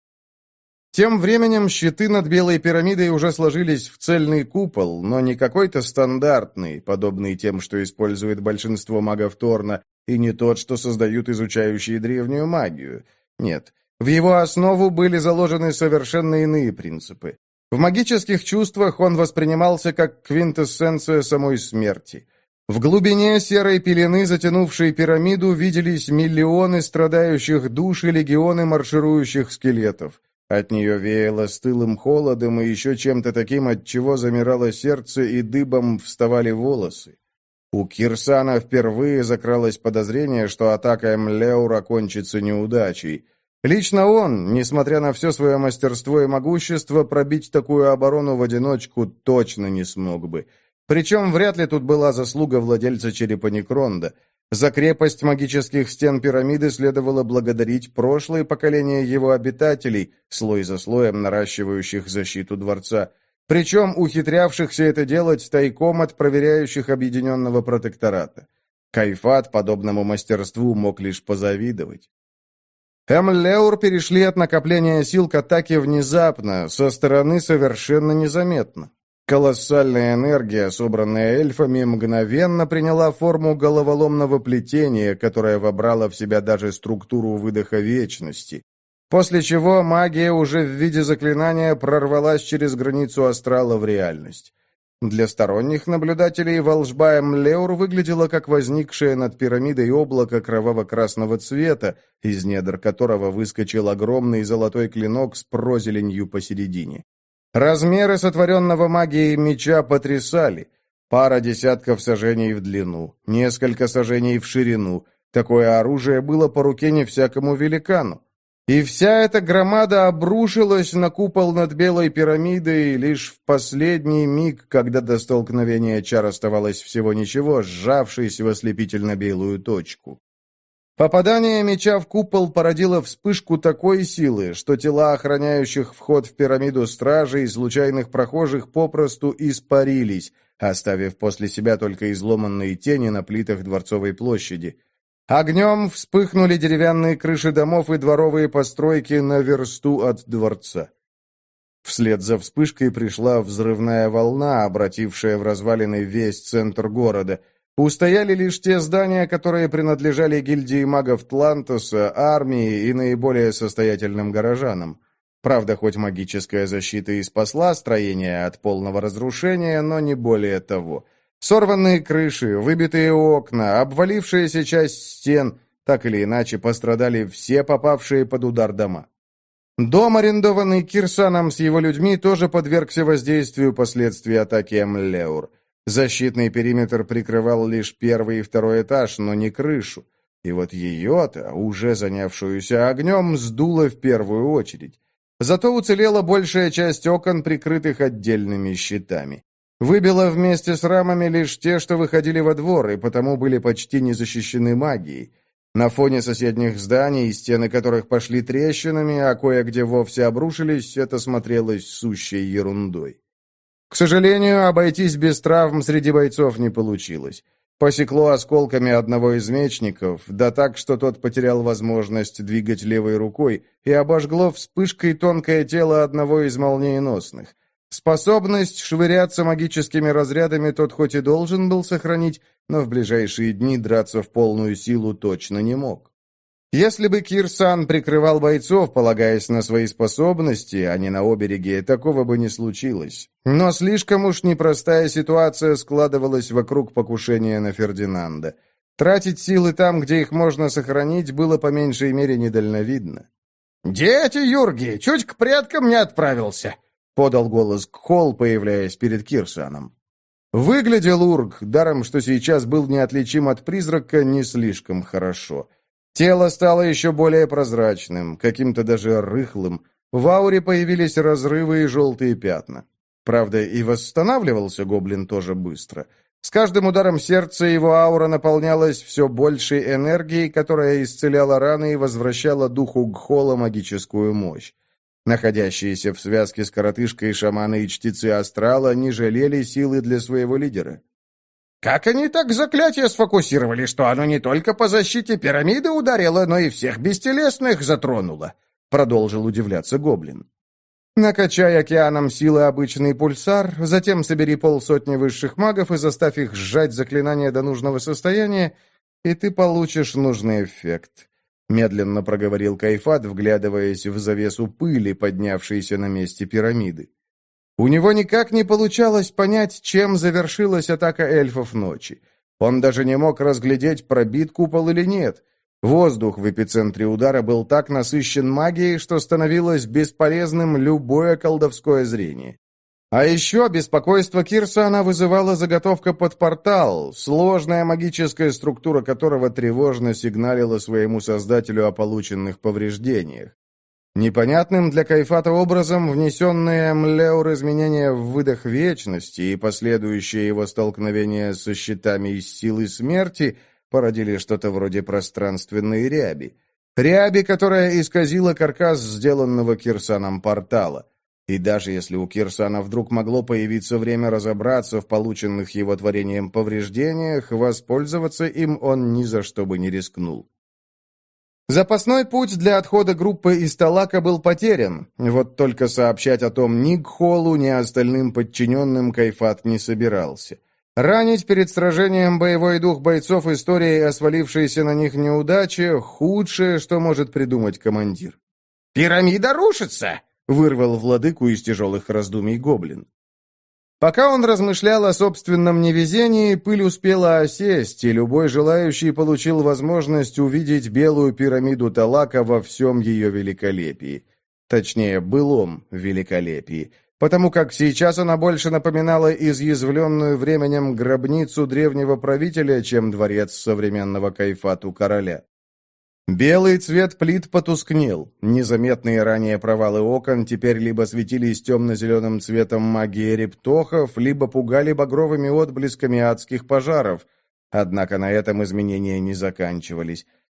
S1: Тем временем щиты над Белой пирамидой уже сложились в цельный купол, но не какой-то стандартный, подобный тем, что использует большинство магов Торна, и не тот, что создают изучающие древнюю магию. Нет, в его основу были заложены совершенно иные принципы. В магических чувствах он воспринимался как квинтэссенция самой смерти. В глубине серой пелены, затянувшей пирамиду, виделись миллионы страдающих душ и легионы марширующих скелетов. От нее веяло стылым холодом и еще чем-то таким, от чего замирало сердце и дыбом вставали волосы. У Кирсана впервые закралось подозрение, что атака Эмлеура кончится неудачей. Лично он, несмотря на все свое мастерство и могущество, пробить такую оборону в одиночку точно не смог бы. Причем вряд ли тут была заслуга владельца черепа Некронда. За крепость магических стен пирамиды следовало благодарить прошлые поколения его обитателей, слой за слоем наращивающих защиту дворца, причем ухитрявшихся это делать тайком от проверяющих объединенного протектората. Кайфат подобному мастерству мог лишь позавидовать. Эмлеур перешли от накопления сил к атаке внезапно, со стороны совершенно незаметно. Колоссальная энергия, собранная эльфами, мгновенно приняла форму головоломного плетения, которое вобрало в себя даже структуру выдоха вечности. После чего магия уже в виде заклинания прорвалась через границу астрала в реальность. Для сторонних наблюдателей волжба Эмлеур выглядела как возникшее над пирамидой облако кроваво-красного цвета, из недр которого выскочил огромный золотой клинок с прозеленью посередине. Размеры сотворенного магией меча потрясали. Пара десятков сажений в длину, несколько сажений в ширину. Такое оружие было по руке не всякому великану. И вся эта громада обрушилась на купол над Белой пирамидой лишь в последний миг, когда до столкновения чар оставалось всего ничего, сжавшись в ослепительно-белую точку. Попадание меча в купол породило вспышку такой силы, что тела охраняющих вход в пирамиду стражей и случайных прохожих попросту испарились, оставив после себя только изломанные тени на плитах Дворцовой площади. Огнем вспыхнули деревянные крыши домов и дворовые постройки на версту от дворца. Вслед за вспышкой пришла взрывная волна, обратившая в развалины весь центр города. Устояли лишь те здания, которые принадлежали гильдии магов Тлантоса, армии и наиболее состоятельным горожанам. Правда, хоть магическая защита и спасла строение от полного разрушения, но не более того. Сорванные крыши, выбитые окна, обвалившаяся часть стен, так или иначе пострадали все попавшие под удар дома. Дом, арендованный Кирсаном с его людьми, тоже подвергся воздействию последствий атаки Эмлеур. Защитный периметр прикрывал лишь первый и второй этаж, но не крышу. И вот ее-то, уже занявшуюся огнем, сдуло в первую очередь. Зато уцелела большая часть окон, прикрытых отдельными щитами. Выбило вместе с рамами лишь те, что выходили во двор, и потому были почти не защищены магией. На фоне соседних зданий, стены которых пошли трещинами, а кое-где вовсе обрушились, это смотрелось сущей ерундой. К сожалению, обойтись без травм среди бойцов не получилось. Посекло осколками одного из мечников, да так, что тот потерял возможность двигать левой рукой, и обожгло вспышкой тонкое тело одного из молниеносных. Способность швыряться магическими разрядами тот хоть и должен был сохранить, но в ближайшие дни драться в полную силу точно не мог. Если бы Кирсан прикрывал бойцов, полагаясь на свои способности, а не на обереги, такого бы не случилось. Но слишком уж непростая ситуация складывалась вокруг покушения на Фердинанда. Тратить силы там, где их можно сохранить, было по меньшей мере недальновидно.
S2: «Дети Юрги, чуть к предкам не отправился!» — подал голос Кхол, появляясь перед Кирсаном.
S1: Выглядел Ург, даром что сейчас был неотличим от призрака, не слишком хорошо. Тело стало еще более прозрачным, каким-то даже рыхлым. В ауре появились разрывы и желтые пятна. Правда, и восстанавливался гоблин тоже быстро. С каждым ударом сердца его аура наполнялась все большей энергией, которая исцеляла раны и возвращала духу Гхола магическую мощь. Находящиеся в связке с коротышкой шаманы и чтецы астрала не жалели силы для своего лидера.
S2: «Как они так заклятие сфокусировали, что оно не только по защите пирамиды ударило, но и всех бестелесных затронуло?» — продолжил удивляться гоблин.
S1: «Накачай океаном силы обычный пульсар, затем собери полсотни высших магов и заставь их сжать заклинание до нужного состояния, и ты получишь нужный эффект», — медленно проговорил Кайфат, вглядываясь в завесу пыли, поднявшейся на месте пирамиды. У него никак не получалось понять, чем завершилась атака эльфов ночи. Он даже не мог разглядеть, пробит купол или нет. Воздух в эпицентре удара был так насыщен магией, что становилось бесполезным любое колдовское зрение. А еще беспокойство Кирсана вызывала заготовка под портал, сложная магическая структура которого тревожно сигналила своему создателю о полученных повреждениях. Непонятным для Кайфата образом внесенные Млеур изменения в выдох вечности и последующее его столкновение со щитами из силы смерти породили что-то вроде пространственной ряби. Ряби, которая исказила каркас сделанного Кирсаном портала. И даже если у Кирсана вдруг могло появиться время разобраться в полученных его творением повреждениях, воспользоваться им он ни за что бы не рискнул. Запасной путь для отхода группы из Талака был потерян, вот только сообщать о том ни Гхолу, ни остальным подчиненным Кайфат не собирался. Ранить перед сражением боевой дух бойцов историей о свалившейся на них неудаче – худшее, что может придумать командир.
S2: «Пирамида рушится!»
S1: – вырвал владыку из тяжелых раздумий гоблин. Пока он размышлял о собственном невезении, пыль успела осесть, и любой желающий получил возможность увидеть белую пирамиду Талака во всем ее великолепии. Точнее, былом великолепии, потому как сейчас она больше напоминала изъязвленную временем гробницу древнего правителя, чем дворец современного Кайфату короля. Белый цвет плит потускнел. Незаметные ранее провалы окон теперь либо светились темно-зеленым цветом магии рептохов, либо пугали багровыми отблесками адских пожаров. Однако на этом изменения не заканчивались.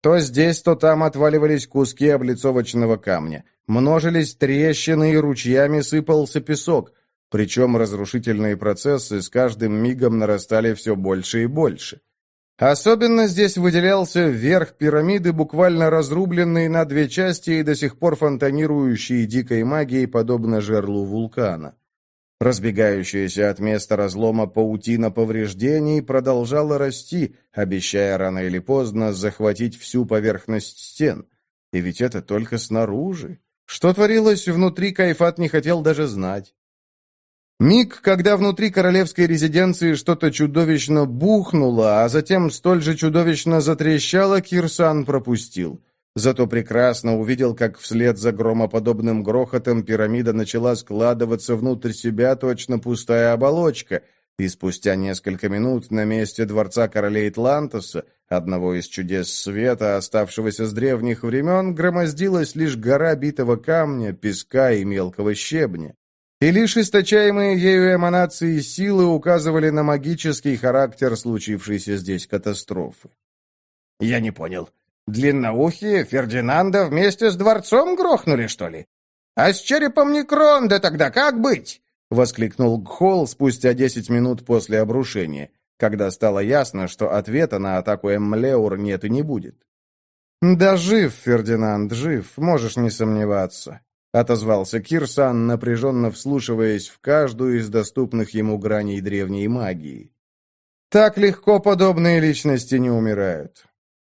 S1: То здесь, то там отваливались куски облицовочного камня. Множились трещины и ручьями сыпался песок. Причем разрушительные процессы с каждым мигом нарастали все больше и больше. Особенно здесь выделялся верх пирамиды, буквально разрубленный на две части и до сих пор фонтанирующий дикой магией, подобно жерлу вулкана. Разбегающаяся от места разлома паутина повреждений продолжала расти, обещая рано или поздно захватить всю поверхность стен. И ведь это только снаружи. Что творилось внутри, Кайфат не хотел даже знать. Миг, когда внутри королевской резиденции что-то чудовищно бухнуло, а затем столь же чудовищно затрещало, Кирсан пропустил. Зато прекрасно увидел, как вслед за громоподобным грохотом пирамида начала складываться внутрь себя точно пустая оболочка, и спустя несколько минут на месте дворца королей Атлантоса, одного из чудес света, оставшегося с древних времен, громоздилась лишь гора битого камня, песка и мелкого щебня. И лишь источаемые ею эманации силы указывали на магический характер случившейся здесь катастрофы.
S2: «Я не понял. Длинноухие Фердинанда вместе с дворцом грохнули, что ли? А с черепом Некронда тогда как быть?» — воскликнул Гхол спустя десять минут после обрушения, когда стало ясно, что ответа на атаку Эмлеур нет и не будет. «Да жив, Фердинанд, жив, можешь не сомневаться», — отозвался Кирсан, напряженно вслушиваясь в каждую из доступных ему граней древней магии. «Так легко подобные личности не умирают».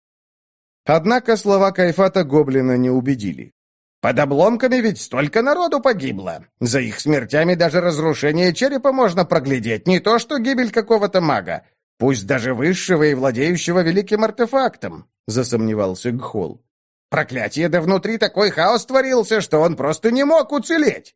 S2: Однако слова Кайфата Гоблина не убедили. «Под обломками ведь столько народу погибло. За их смертями даже разрушение черепа можно проглядеть, не то что гибель какого-то мага, пусть даже высшего и владеющего великим артефактом», — засомневался Гхол. «Проклятие, да внутри такой хаос творился, что он просто не мог уцелеть!»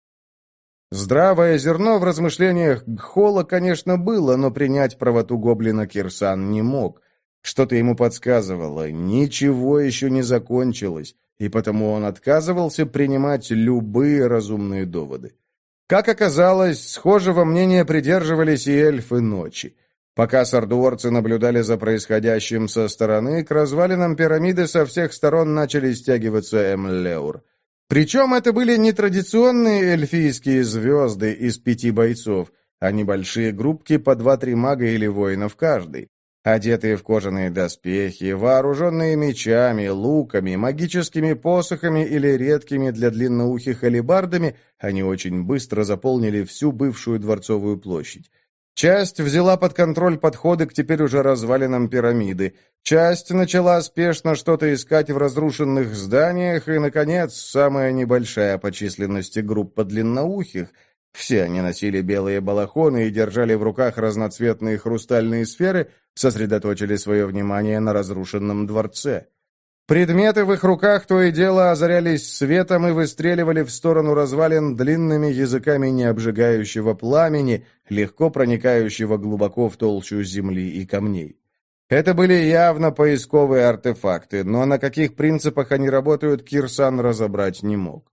S1: Здравое зерно в размышлениях Гхола, конечно, было, но принять правоту гоблина Кирсан не мог. Что-то ему подсказывало, ничего еще не закончилось, и потому он отказывался принимать любые разумные доводы. Как оказалось, схожего мнения придерживались и эльфы ночи. Пока сардуорцы наблюдали за происходящим со стороны, к развалинам пирамиды со всех сторон начали стягиваться Эмлеур. Причем это были не традиционные эльфийские звезды из пяти бойцов, а небольшие группки по два-три мага или воина в каждой. Одетые в кожаные доспехи, вооруженные мечами, луками, магическими посохами или редкими для длинноухих алебардами, они очень быстро заполнили всю бывшую дворцовую площадь. Часть взяла под контроль подходы к теперь уже развалинам пирамиды, часть начала спешно что-то искать в разрушенных зданиях, и, наконец, самая небольшая по численности группа длинноухих. Все они носили белые балахоны и держали в руках разноцветные хрустальные сферы, сосредоточили свое внимание на разрушенном дворце. Предметы в их руках то и дело озарялись светом и выстреливали в сторону развалин длинными языками необжигающего пламени, легко проникающего глубоко в толщу земли и камней. Это были явно поисковые артефакты, но на каких принципах они работают, Кирсан разобрать не мог.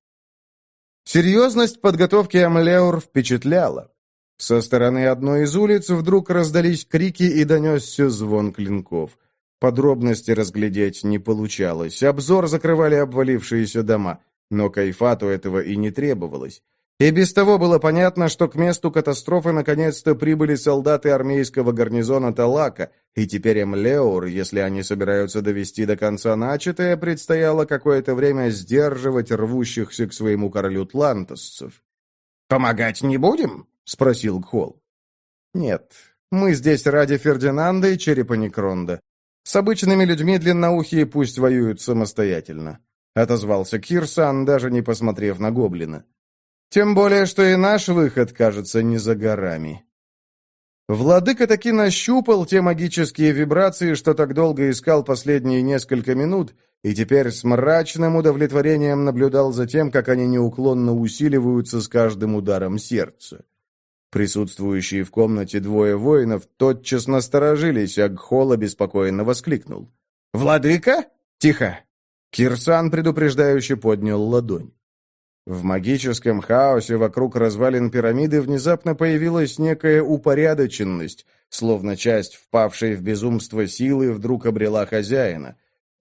S1: Серьезность подготовки Эмлеур впечатляла. Со стороны одной из улиц вдруг раздались крики и донесся звон клинков. Подробности разглядеть не получалось, обзор закрывали обвалившиеся дома, но Кайфату этого и не требовалось. И без того было понятно, что к месту катастрофы наконец-то прибыли солдаты армейского гарнизона Талака, и теперь Эмлеур, если они собираются довести до конца начатое, предстояло какое-то время сдерживать рвущихся к своему королю тлантосцев.
S2: «Помогать не будем?» — спросил Гхол.
S1: «Нет, мы здесь ради Фердинанда и черепа Некронда. С обычными людьми длинноухие пусть воюют самостоятельно», — отозвался Кирсан, даже не посмотрев на гоблина. «Тем более, что и наш выход, кажется, не за горами». Владыка таки нащупал те магические вибрации, что так долго искал последние несколько минут, и теперь с мрачным удовлетворением наблюдал за тем, как они неуклонно усиливаются с каждым ударом сердца. Присутствующие в комнате двое воинов тотчас насторожились, а Гхол обеспокоенно воскликнул. «Владыка? Тихо!» Кирсан предупреждающе поднял ладонь. В магическом хаосе вокруг развалин пирамиды внезапно появилась некая упорядоченность, словно часть впавшей в безумство силы вдруг обрела хозяина.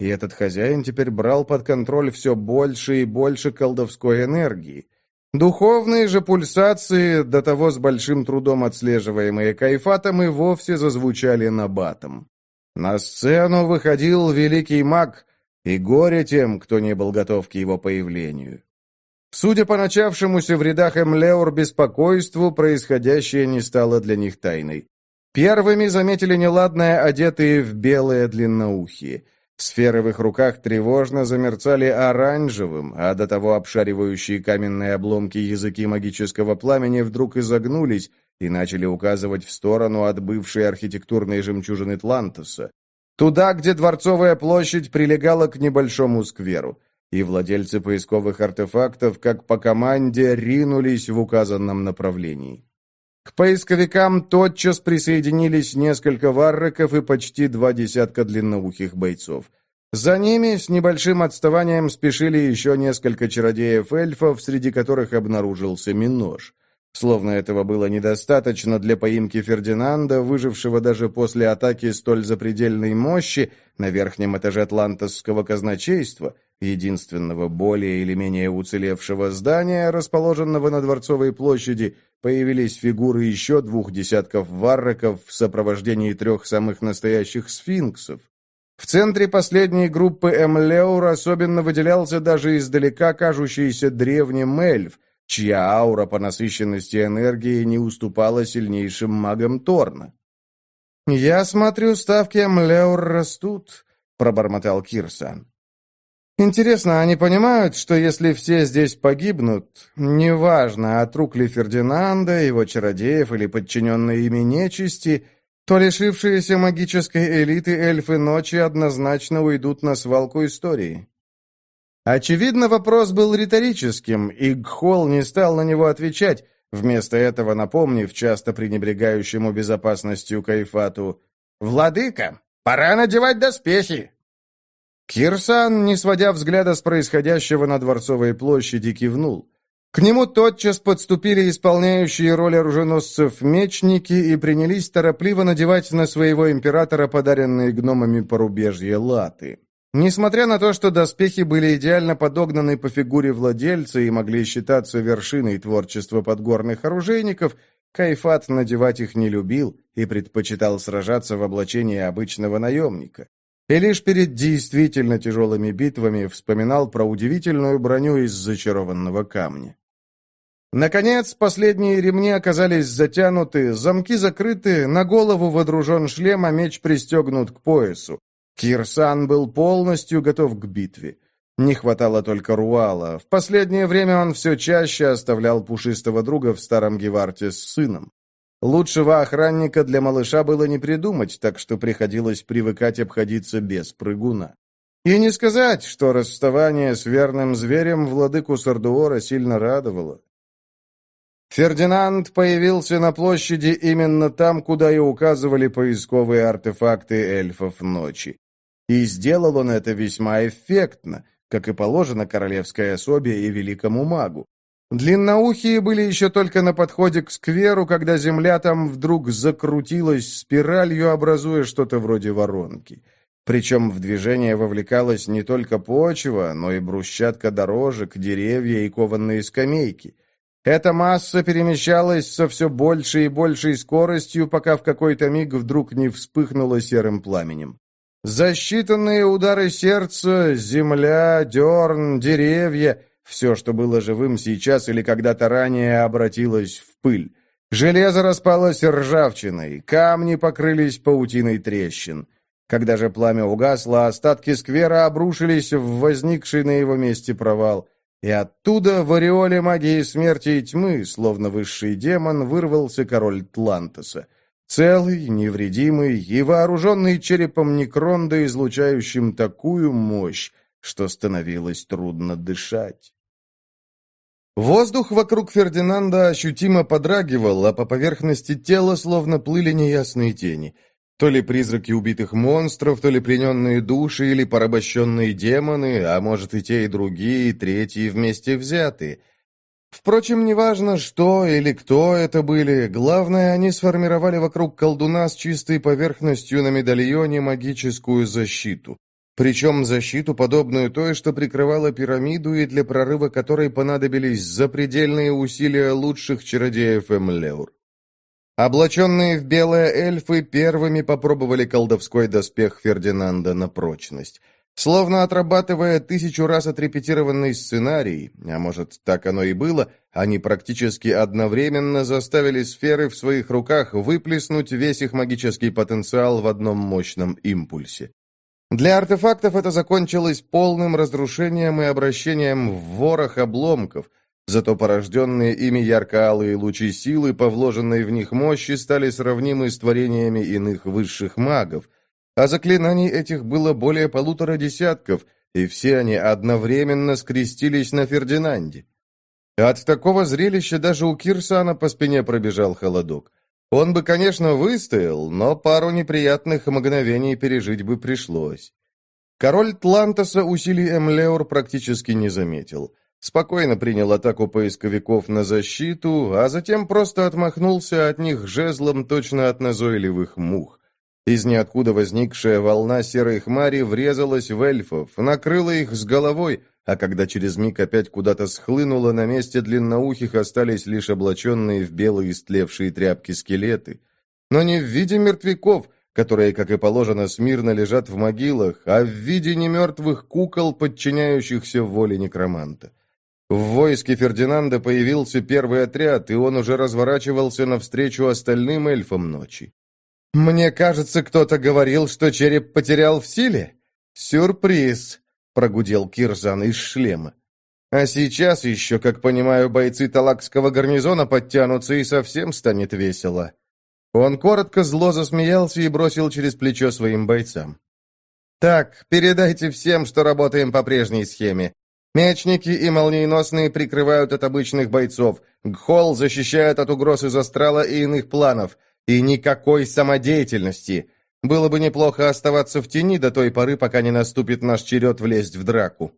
S1: и этот хозяин теперь брал под контроль все больше и больше колдовской энергии. Духовные же пульсации, до того с большим трудом отслеживаемые Кайфатом, и вовсе зазвучали набатом. На сцену выходил великий маг, и горе тем, кто не был готов к его появлению. Судя по начавшемуся в рядах Эмлеур беспокойству, происходящее не стало для них тайной. Первыми заметили неладное, одетые в белые длинноухие. Сферы в их руках тревожно замерцали оранжевым, а до того обшаривающие каменные обломки языки магического пламени вдруг изогнулись и начали указывать в сторону от бывшей архитектурной жемчужины Тлантоса. Туда, где Дворцовая площадь прилегала к небольшому скверу, и владельцы поисковых артефактов, как по команде, ринулись в указанном направлении. К поисковикам тотчас присоединились несколько варреков и почти два десятка длинноухих бойцов. За ними с небольшим отставанием спешили еще несколько чародеев-эльфов, среди которых обнаружился Минож. Словно этого было недостаточно для поимки Фердинанда, выжившего даже после атаки столь запредельной мощи на верхнем этаже атлантосского казначейства, единственного более или менее уцелевшего здания, расположенного на Дворцовой площади, появились фигуры еще двух десятков варреков в сопровождении трех самых настоящих сфинксов. В центре последней группы Эмлеур особенно выделялся даже издалека кажущийся древним эльф, чья аура по насыщенности энергии не уступала сильнейшим магам Торна. «Я смотрю, ставки Эмлеур растут», — пробормотал Кирсан. «Интересно, они понимают, что если все здесь погибнут, неважно, от рук ли Фердинанда, его чародеев или подчиненные ими нечисти, то лишившиеся магической элиты эльфы ночи однозначно уйдут на свалку истории?» Очевидно, вопрос был риторическим, и Гхол не стал на него отвечать, вместо этого напомнив часто пренебрегающему безопасностью Кайфату: «Владыка, пора надевать доспехи!» Кирсан, не сводя взгляда с происходящего на Дворцовой площади, кивнул. К нему тотчас подступили исполняющие роль оруженосцев мечники и принялись торопливо надевать на своего императора подаренные гномами порубежья латы. Несмотря на то, что доспехи были идеально подогнаны по фигуре владельца и могли считаться вершиной творчества подгорных оружейников, Кайфат надевать их не любил и предпочитал сражаться в облачении обычного наемника. И лишь перед действительно тяжелыми битвами вспоминал про удивительную броню из зачарованного камня. Наконец, последние ремни оказались затянуты, замки закрыты, на голову водружен шлем, а меч пристегнут к поясу. Кирсан был полностью готов к битве. Не хватало только Руала. В последнее время он все чаще оставлял пушистого друга в старом Геварте с сыном. Лучшего охранника для малыша было не придумать, так что приходилось привыкать обходиться без прыгуна. И не сказать, что расставание с верным зверем владыку Сардуора сильно радовало. Фердинанд появился на площади именно там, куда и указывали поисковые артефакты эльфов ночи. И сделал он это весьма эффектно, как и положено королевской особе и великому магу. Длинноухие были еще только на подходе к скверу, когда земля там вдруг закрутилась спиралью, образуя что-то вроде воронки. Причем в движение вовлекалась не только почва, но и брусчатка дорожек, деревья и кованые скамейки. Эта масса перемещалась со все большей и большей скоростью, пока в какой-то миг вдруг не вспыхнула серым пламенем. За считанные удары сердца, земля, дерн, деревья, все, что было живым сейчас или когда-то ранее, обратилось в пыль. Железо распалось ржавчиной, камни покрылись паутиной трещин. Когда же пламя угасло, остатки сквера обрушились в возникший на его месте провал. И оттуда в ореоле магии смерти и тьмы, словно высший демон, вырвался король Тлантоса. Целый, невредимый и вооруженный черепом Некронда, излучающим такую мощь, что становилось трудно дышать. Воздух вокруг Фердинанда ощутимо подрагивал, а по поверхности тела словно плыли неясные тени. То ли призраки убитых монстров, то ли плененные души или порабощенные демоны, а может и те, и другие, и третьи вместе взятые. Впрочем, неважно, что или кто это были, главное, они сформировали вокруг колдуна с чистой поверхностью на медальоне магическую защиту. Причем защиту, подобную той, что прикрывала пирамиду и для прорыва которой понадобились запредельные усилия лучших чародеев Эмлеур. Облаченные в белое эльфы первыми попробовали колдовской доспех Фердинанда на прочность. Словно отрабатывая тысячу раз отрепетированный сценарий, а может, так оно и было, они практически одновременно заставили сферы в своих руках выплеснуть весь их магический потенциал в одном мощном импульсе. Для артефактов это закончилось полным разрушением и обращением в ворох обломков, зато порожденные ими ярко-алые лучи силы, по вложенной в них мощи, стали сравнимы с творениями иных высших магов, а заклинаний этих было более полутора десятков, и все они одновременно скрестились на Фердинанде. От такого зрелища даже у Кирсана по спине пробежал холодок. Он бы, конечно, выстоял, но пару неприятных мгновений пережить бы пришлось. Король Тлантоса усилий Эмлеур практически не заметил. Спокойно принял атаку поисковиков на защиту, а затем просто отмахнулся от них жезлом точно от назойливых мух. Из ниоткуда возникшая волна серой хмари врезалась в эльфов, накрыла их с головой, а когда через миг опять куда-то схлынула, на месте длинноухих остались лишь облаченные в белые истлевшие тряпки скелеты. Но не в виде мертвяков, которые, как и положено, смирно лежат в могилах, а в виде немертвых кукол, подчиняющихся воле некроманта. В войске Фердинанда появился первый отряд, и он уже разворачивался навстречу остальным эльфам ночи. «Мне кажется, кто-то говорил, что череп потерял в силе? Сюрприз!» — прогудел Кирсан из шлема. «А сейчас еще, как понимаю, бойцы Талакского гарнизона подтянутся, и совсем станет весело». Он коротко зло засмеялся и бросил через плечо своим бойцам. «Так, передайте всем, что работаем по прежней схеме. Мечники и молниеносные прикрывают от обычных бойцов, Гхол защищает от угроз из астрала и иных планов, и никакой самодеятельности. Было бы неплохо оставаться в тени до той поры, пока не наступит наш черед влезть в драку».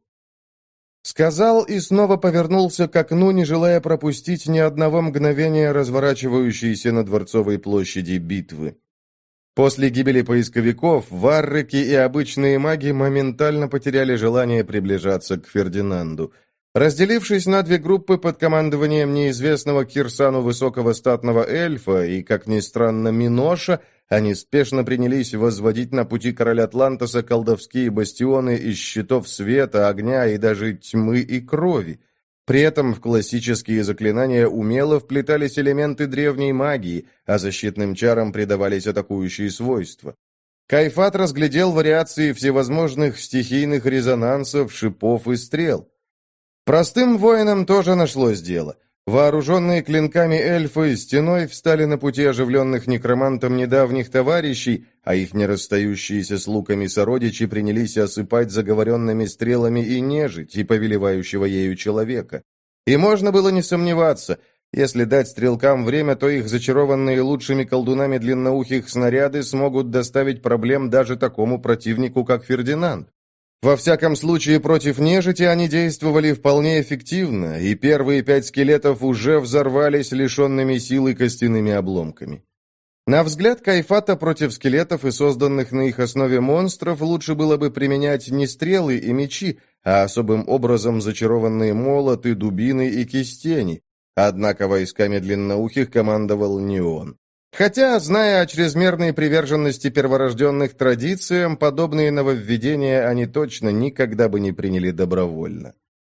S1: Сказал и снова повернулся к окну, не желая пропустить ни одного мгновения разворачивающейся на Дворцовой площади битвы. После гибели поисковиков, варрыки и обычные маги моментально потеряли желание приближаться к Фердинанду. Разделившись на две группы под командованием неизвестного Кирсану высокого статного эльфа и, как ни странно, Миноша, они спешно принялись возводить на пути короля Тлантоса колдовские бастионы из щитов света, огня и даже тьмы и крови. При этом в классические заклинания умело вплетались элементы древней магии, а защитным чарам придавались атакующие свойства. Кайфат разглядел вариации всевозможных стихийных резонансов, шипов и стрел. Простым воинам тоже нашлось дело. Вооруженные клинками эльфы стеной встали на пути оживленных некромантом недавних товарищей, а их нерасстающиеся с луками сородичи принялись осыпать заговоренными стрелами и нежить, и повелевающего ею человека. И можно было не сомневаться, если дать стрелкам время, то их зачарованные лучшими колдунами длинноухих снаряды смогут доставить проблем даже такому противнику, как Фердинанд. Во всяком случае, против нежити они действовали вполне эффективно, и первые пять скелетов уже взорвались лишенными силы костяными обломками. На взгляд Кайфата против скелетов и созданных на их основе монстров лучше было бы применять не стрелы и мечи, а особым образом зачарованные молоты, дубины и кистени. Однако войсками длинноухих командовал не он. Хотя, зная о чрезмерной приверженности перворожденных традициям, подобные нововведения они точно никогда бы не приняли добровольно.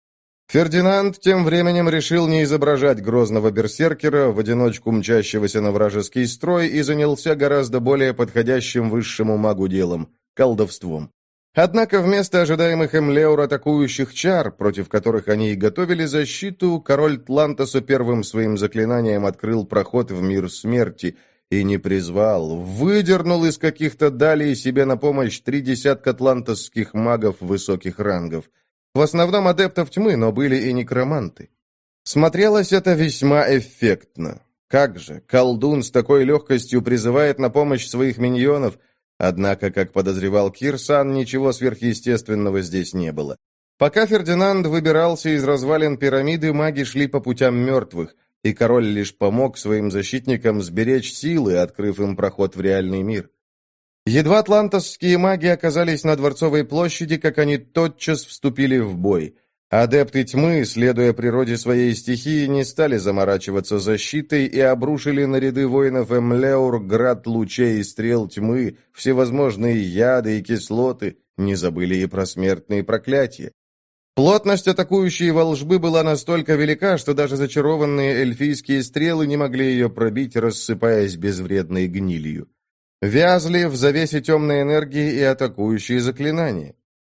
S1: Фердинанд тем временем решил не изображать грозного берсеркера, в одиночку мчащегося на вражеский строй, и занялся гораздо более подходящим высшему магу делом – колдовством. Однако вместо ожидаемых Эмлеур атакующих чар, против которых они и готовили защиту, король Тлантоса первым своим заклинанием открыл проход в мир смерти – и не призвал, выдернул из каких-то далей себе на помощь три десятка тлантосских магов высоких рангов. В основном адептов тьмы, но были и некроманты. Смотрелось это весьма эффектно. Как же, колдун с такой легкостью призывает на помощь своих миньонов, однако, как подозревал Кирсан, ничего сверхъестественного здесь не было. Пока Фердинанд выбирался из развалин пирамиды, маги шли по путям мертвых, и король лишь помог своим защитникам сберечь силы, открыв им проход в реальный мир. Едва атлантосские маги оказались на Дворцовой площади, как они тотчас вступили в бой. Адепты тьмы, следуя природе своей стихии, не стали заморачиваться защитой и обрушили на ряды воинов Эмлеур град лучей и стрел тьмы, всевозможные яды и кислоты, не забыли и про смертные проклятия. Плотность атакующей волжбы была настолько велика, что даже зачарованные эльфийские стрелы не могли ее пробить, рассыпаясь безвредной гнилью. Вязли в завесе темной энергии и атакующие заклинания.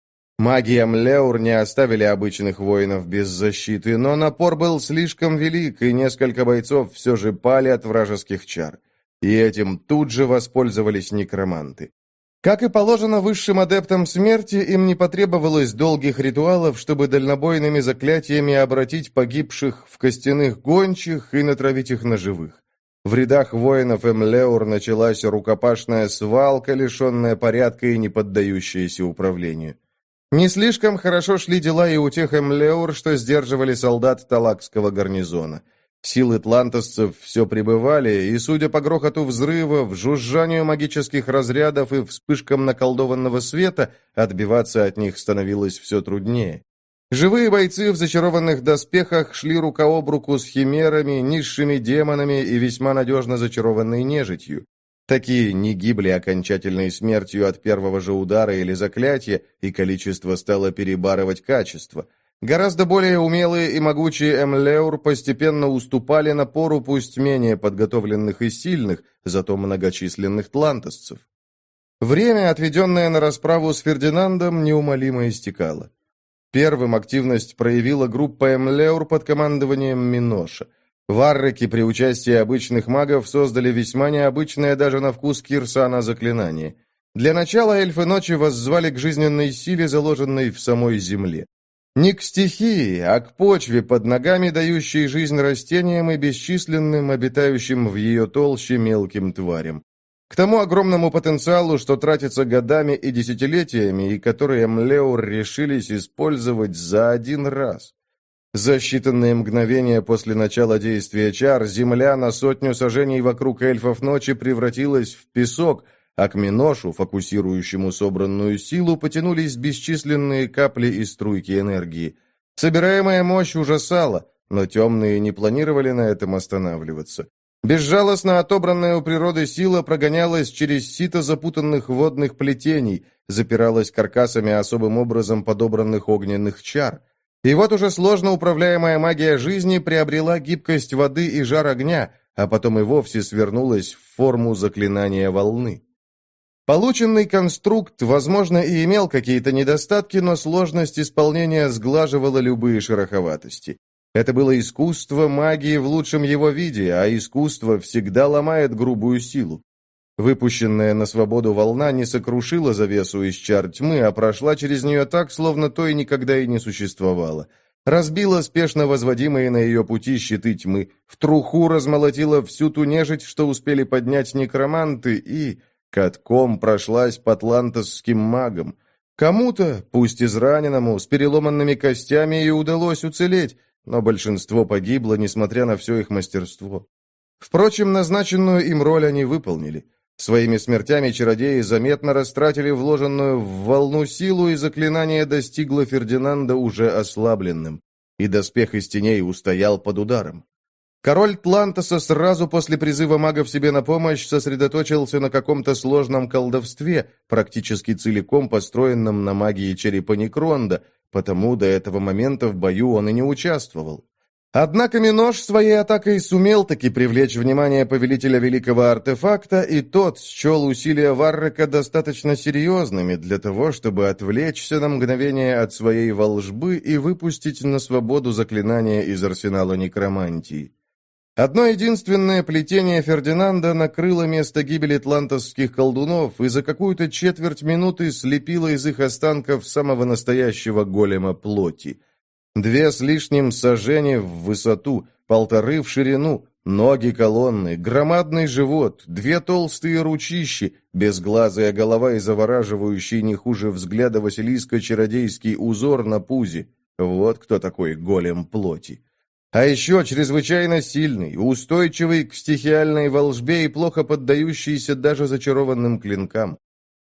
S1: Маги Эмлеур не оставили обычных воинов без защиты, но напор был слишком велик, и несколько бойцов все же пали от вражеских чар. И этим тут же воспользовались некроманты. Как и положено высшим адептам смерти, им не потребовалось долгих ритуалов, чтобы дальнобойными заклятиями обратить погибших в костяных гончих и натравить их на живых. В рядах воинов Эмлеур началась рукопашная свалка, лишенная порядка и не поддающаяся управлению. Не слишком хорошо шли дела и у тех Эмлеур, что сдерживали солдат Талакского гарнизона. Силы тлантосцев все прибывали, и, судя по грохоту взрывов, жужжанию магических разрядов и вспышкам наколдованного света, отбиваться от них становилось все труднее. Живые бойцы в зачарованных доспехах шли рука об руку с химерами, низшими демонами и весьма надежно зачарованной нежитью. Такие не гибли окончательной смертью от первого же удара или заклятия, и количество стало перебарывать качество. Гораздо более умелые и могучие Эмлеур постепенно уступали напору пусть менее подготовленных и сильных, зато многочисленных тлантосцев. Время, отведенное на расправу с Фердинандом, неумолимо истекало. Первым активность проявила группа Эмлеур под командованием Миноша. Варреки при участии обычных магов создали весьма необычное даже на вкус Кирсана заклинание. Для начала эльфы ночи воззвали к жизненной силе, заложенной в самой земле. Не к стихии, а к почве под ногами, дающей жизнь растениям и бесчисленным, обитающим в ее толще мелким тварям. К тому огромному потенциалу, что тратится годами и десятилетиями, и которые Эмлеур решились использовать за один раз. За считанные мгновения после начала действия чар земля на сотню сажений вокруг эльфов ночи превратилась в песок, а к Миношу, фокусирующему собранную силу, потянулись бесчисленные капли и струйки энергии. Собираемая мощь ужасала, но темные не планировали на этом останавливаться. Безжалостно отобранная у природы сила прогонялась через сито запутанных водных плетений, запиралась каркасами особым образом подобранных огненных чар. И вот уже сложно управляемая магия жизни приобрела гибкость воды и жар огня, а потом и вовсе свернулась в форму заклинания волны. Полученный конструкт, возможно, и имел какие-то недостатки, но сложность исполнения сглаживала любые шероховатости. Это было искусство магии в лучшем его виде, а искусство всегда ломает грубую силу. Выпущенная на свободу волна не сокрушила завесу из чар тьмы, а прошла через нее так, словно той никогда и не существовало. Разбила спешно возводимые на ее пути щиты тьмы, в труху размолотила всю ту нежить, что успели поднять некроманты, и катком прошлась по тлантосским магам. Кому-то, пусть израненному, с переломанными костями, и удалось уцелеть, но большинство погибло, несмотря на все их мастерство. Впрочем, назначенную им роль они выполнили. Своими смертями чародеи заметно растратили вложенную в волну силу, и заклинание достигло Фердинанда уже ослабленным, и доспех из теней устоял под ударом. Король Тлантоса сразу после призыва магов себе на помощь сосредоточился на каком-то сложном колдовстве, практически целиком построенном на магии черепа Некронда, потому до этого момента в бою он и не участвовал. Однако Минош своей атакой сумел таки привлечь внимание повелителя великого артефакта, и тот счел усилия Варрека достаточно серьезными для того, чтобы отвлечься на мгновение от своей волжбы и выпустить на свободу заклинание из арсенала некромантии. Одно единственное плетение Фердинанда накрыло место гибели тлантосских колдунов и за какую-то четверть минуты слепило из их останков самого настоящего голема плоти. Две с лишним сажени в высоту, полторы в ширину, ноги колонны, громадный живот, две толстые ручищи, безглазая голова и завораживающий не хуже взгляда Василиска чародейский узор на пузе. Вот кто такой голем плоти. А еще чрезвычайно сильный, устойчивый к стихиальной волжбе и плохо поддающийся даже зачарованным клинкам.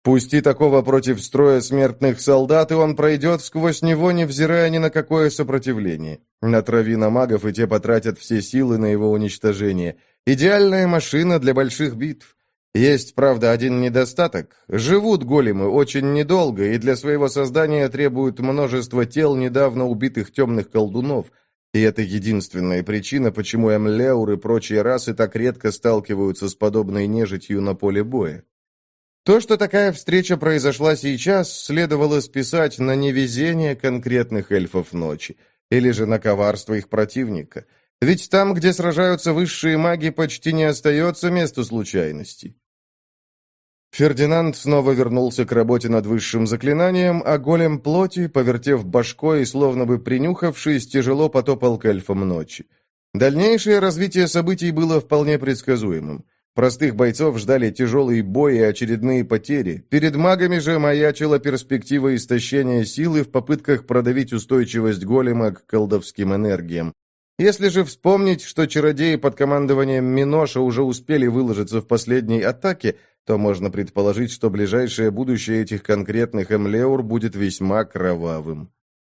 S1: Пусти такого против строя смертных солдат, и он пройдет сквозь него, невзирая ни на какое сопротивление. Натрави на магов, и те потратят все силы на его уничтожение. Идеальная машина для больших битв. Есть, правда, один недостаток. Живут големы очень недолго, и для своего создания требуют множество тел недавно убитых темных колдунов. И это единственная причина, почему Эмлеур и прочие расы так редко сталкиваются с подобной нежитью на поле боя. То, что такая встреча произошла сейчас, следовало списать на невезение конкретных эльфов ночи, или же на коварство их противника. Ведь там, где сражаются высшие маги, почти не остается места случайностей. Фердинанд снова вернулся к работе над высшим заклинанием, а голем плоти, повертев башкой и словно бы принюхавшись, тяжело потопал к эльфам ночи. Дальнейшее развитие событий было вполне предсказуемым. Простых бойцов ждали тяжелые бои и очередные потери. Перед магами же маячила перспектива истощения силы в попытках продавить устойчивость голема к колдовским энергиям. Если же вспомнить, что чародеи под командованием Миноша уже успели выложиться в последней атаке, то можно предположить, что ближайшее будущее этих конкретных Эмлеур будет весьма кровавым.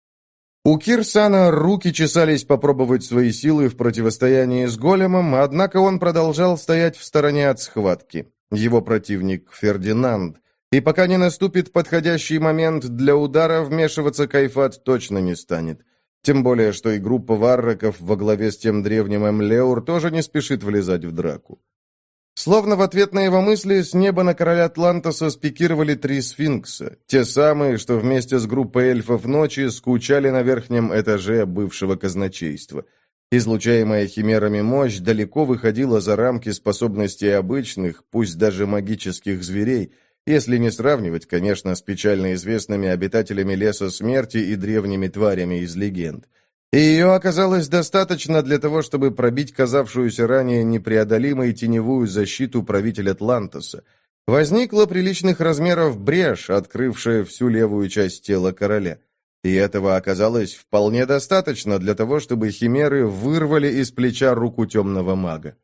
S1: У Кирсана руки чесались попробовать свои силы в противостоянии с големом, однако он продолжал стоять в стороне от схватки. Его противник Фердинанд. И пока не наступит подходящий момент для удара, вмешиваться Кайфат точно не станет. Тем более, что и группа варраков во главе с тем древним Эмлеур тоже не спешит влезать в драку. Словно в ответ на его мысли, с неба на короля Атлантоса спикировали три сфинкса, те самые, что вместе с группой эльфов ночи скучали на верхнем этаже бывшего казначейства. Излучаемая химерами мощь далеко выходила за рамки способностей обычных, пусть даже магических зверей, если не сравнивать, конечно, с печально известными обитателями леса смерти и древними тварями из легенд. И ее оказалось достаточно для того, чтобы пробить казавшуюся ранее непреодолимой теневую защиту правителя Атлантоса. Возникла приличных размеров брешь, открывшая всю левую часть тела короля. И этого оказалось вполне достаточно для того, чтобы химеры вырвали из плеча руку темного мага.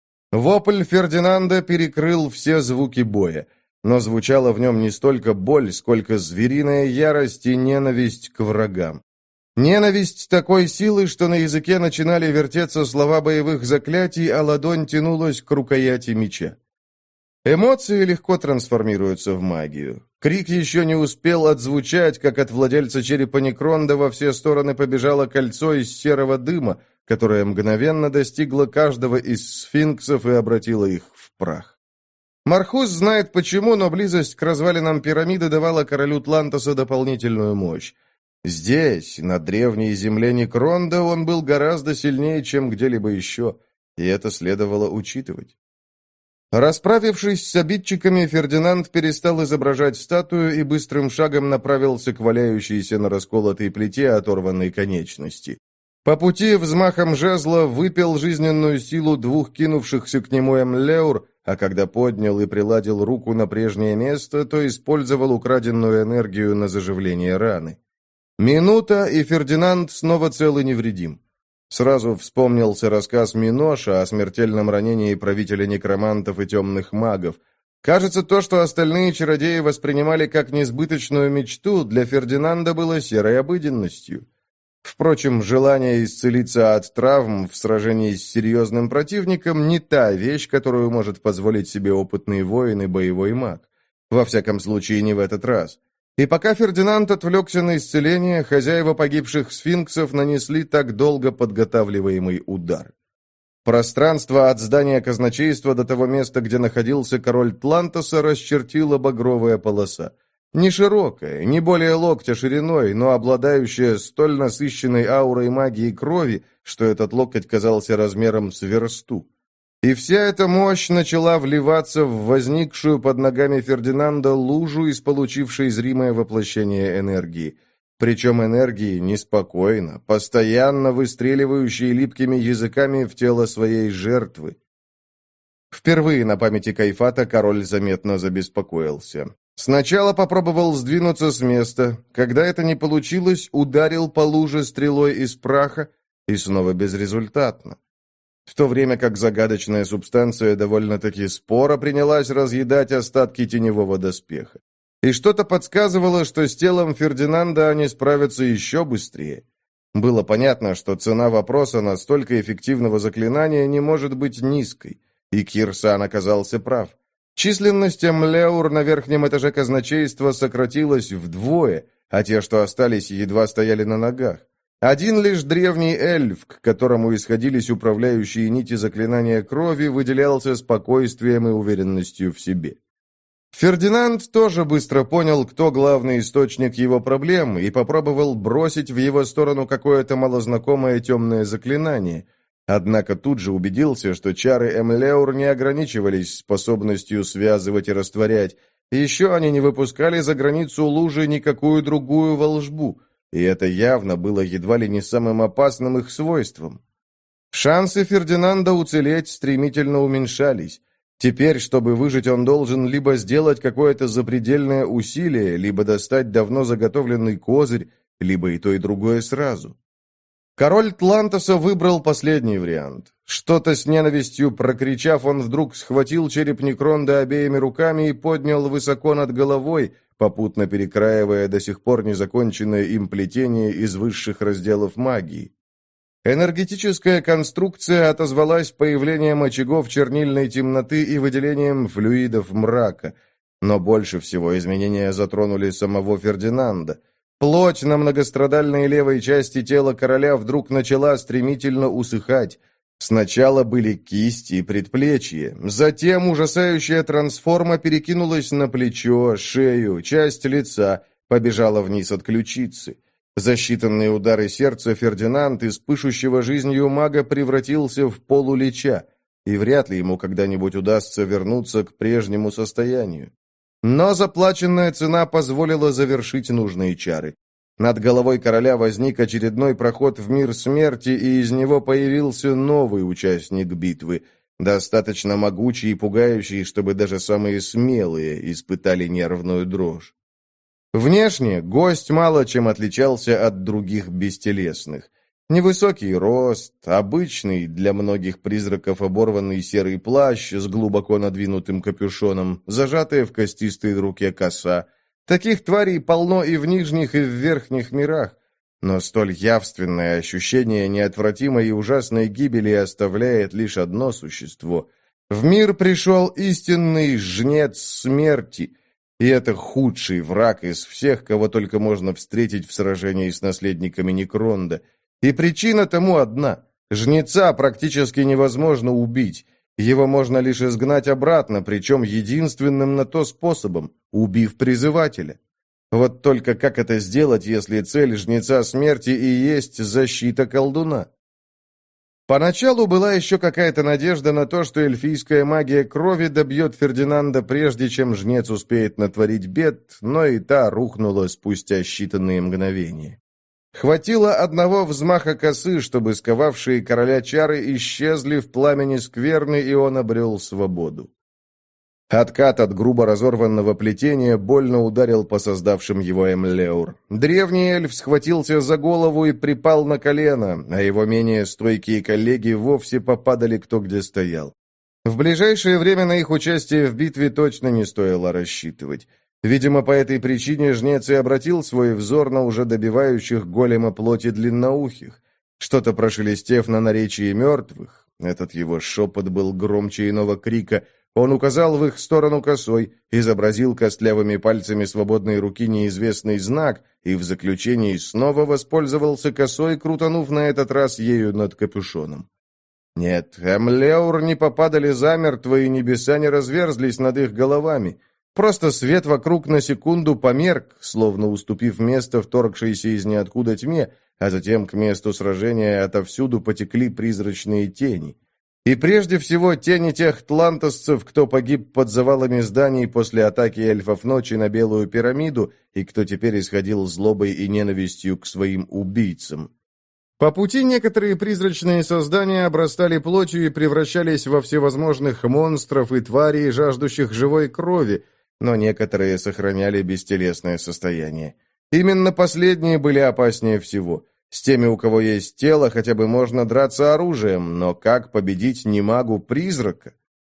S1: Вопль Фердинанда перекрыл все звуки боя, но звучала в нем не столько боль, сколько звериная ярость и ненависть к врагам. Ненависть такой силы, что на языке начинали вертеться слова боевых заклятий, а ладонь тянулась к рукояти меча. Эмоции легко трансформируются в магию. Крик еще не успел отзвучать, как от владельца черепа Некронда во все стороны побежало кольцо из серого дыма, которое мгновенно достигло каждого из сфинксов и обратило их в прах. Мархус знает почему, но близость к развалинам пирамиды давала королю Тлантоса дополнительную мощь. Здесь, на древней земле Некронда, он был гораздо сильнее, чем где-либо еще, и это следовало учитывать. Расправившись с обидчиками, Фердинанд перестал изображать статую и быстрым шагом направился к валяющейся на расколотой плите оторванной конечности. По пути взмахом жезла выпил жизненную силу двух кинувшихся к нему Эмлеур, а когда поднял и приладил руку на прежнее место, то использовал украденную энергию на заживление раны. Минута, и Фердинанд снова цел и невредим. Сразу вспомнился рассказ Миноша о смертельном ранении правителя некромантов и темных магов. Кажется, то, что остальные чародеи воспринимали как несбыточную мечту, для Фердинанда было серой обыденностью. Впрочем, желание исцелиться от травм в сражении с серьезным противником не та вещь, которую может позволить себе опытный воин и боевой маг. Во всяком случае, не в этот раз. И пока Фердинанд отвлекся на исцеление, хозяева погибших сфинксов нанесли так долго подготавливаемый удар. Пространство от здания казначейства до того места, где находился король Тлантоса, расчертила багровая полоса. Не широкая, не более локтя шириной, но обладающая столь насыщенной аурой магии крови, что этот локоть казался размером с версту. И вся эта мощь начала вливаться в возникшую под ногами Фердинанда лужу из получившей зримое воплощение энергии. Причем энергии неспокойно, постоянно выстреливающей липкими языками в тело своей жертвы. Впервые на памяти Кайфата король заметно забеспокоился. Сначала попробовал сдвинуться с места. Когда это не получилось, ударил по луже стрелой из праха, и снова безрезультатно. В то время как загадочная субстанция довольно-таки споро принялась разъедать остатки теневого доспеха. И что-то подсказывало, что с телом Фердинанда они справятся еще быстрее. Было понятно, что цена вопроса настолько эффективного заклинания не может быть низкой, и Кирсан оказался прав. Численность Эмлеур на верхнем этаже казначейства сократилась вдвое, а те, что остались, едва стояли на ногах. Один лишь древний эльф, к которому исходились управляющие нити заклинания крови, выделялся спокойствием и уверенностью в себе. Фердинанд тоже быстро понял, кто главный источник его проблем, и попробовал бросить в его сторону какое-то малознакомое темное заклинание. Однако тут же убедился, что чары Эмлеур не ограничивались способностью связывать и растворять. Еще они не выпускали за границу лужи никакую другую волшбу, и это явно было едва ли не самым опасным их свойством. Шансы Фердинанда уцелеть стремительно уменьшались. Теперь, чтобы выжить, он должен либо сделать какое-то запредельное усилие, либо достать давно заготовленный козырь, либо и то, и другое сразу. Король Тлантоса выбрал последний вариант. Что-то с ненавистью прокричав, он вдруг схватил череп Некронда обеими руками и поднял высоко над головой, попутно перекраивая до сих пор незаконченное им плетение из высших разделов магии. Энергетическая конструкция отозвалась появлением очагов чернильной темноты и выделением флюидов мрака, но больше всего изменения затронули самого Фердинанда. Плоть на многострадальной левой части тела короля вдруг начала стремительно усыхать. Сначала были кисти и предплечья, затем ужасающая трансформа перекинулась на плечо, шею, часть лица, побежала вниз от ключицы. За считанные удары сердца Фердинанд из пышущего жизнью мага превратился в полулича, и вряд ли ему когда-нибудь удастся вернуться к прежнему состоянию. Но заплаченная цена позволила завершить нужные чары. Над головой короля возник очередной проход в мир смерти, и из него появился новый участник битвы, достаточно могучий и пугающий, чтобы даже самые смелые испытали нервную дрожь. Внешне гость мало чем отличался от других бестелесных. Невысокий рост, обычный для многих призраков оборванный серый плащ с глубоко надвинутым капюшоном, зажатая в костистой руке коса. Таких тварей полно и в нижних, и в верхних мирах. Но столь явственное ощущение неотвратимой и ужасной гибели оставляет лишь одно существо. В мир пришел истинный жнец смерти, и это худший враг из всех, кого только можно встретить в сражении с наследниками Некронда. И причина тому одна. Жнеца практически невозможно убить. Его можно лишь изгнать обратно, причем единственным на то способом, убив призывателя. Вот только как это сделать, если цель жнеца смерти и есть защита колдуна? Поначалу была еще какая-то надежда на то, что эльфийская магия крови добьет Фердинанда, прежде чем жнец успеет натворить бед, но и та рухнула спустя считанные мгновения. Хватило одного взмаха косы, чтобы сковавшие короля чары исчезли в пламени скверны, и он обрел свободу. Откат от грубо разорванного плетения больно ударил по создавшим его Эмлеур. Древний эльф схватился за голову и припал на колено, а его менее стойкие коллеги вовсе попадали кто где стоял. В ближайшее время на их участие в битве точно не стоило рассчитывать. Видимо, по этой причине жнец и обратил свой взор на уже добивающих голема плоти длинноухих. Что-то прошелестев на наречии мертвых, этот его шепот был громче иного крика, он указал в их сторону косой, изобразил костлявыми пальцами свободной руки неизвестный знак и в заключении снова воспользовался косой, крутанув на этот раз ею над капюшоном. Нет, Эмлеур не попадали замертво, и небеса не разверзлись над их головами. Просто свет вокруг на секунду померк, словно уступив место вторгшейся из ниоткуда тьме, а затем к месту сражения отовсюду потекли призрачные тени. И прежде всего тени тех тлантосцев, кто погиб под завалами зданий после атаки эльфов ночи на Белую пирамиду и кто теперь исходил злобой и ненавистью к своим убийцам. По пути некоторые призрачные создания обрастали плотью и превращались во всевозможных монстров и тварей, жаждущих живой крови, но некоторые сохраняли бестелесное состояние. Именно последние были опаснее всего. С теми, у кого есть тело, хотя бы можно драться оружием, но как победить немагу-призрака?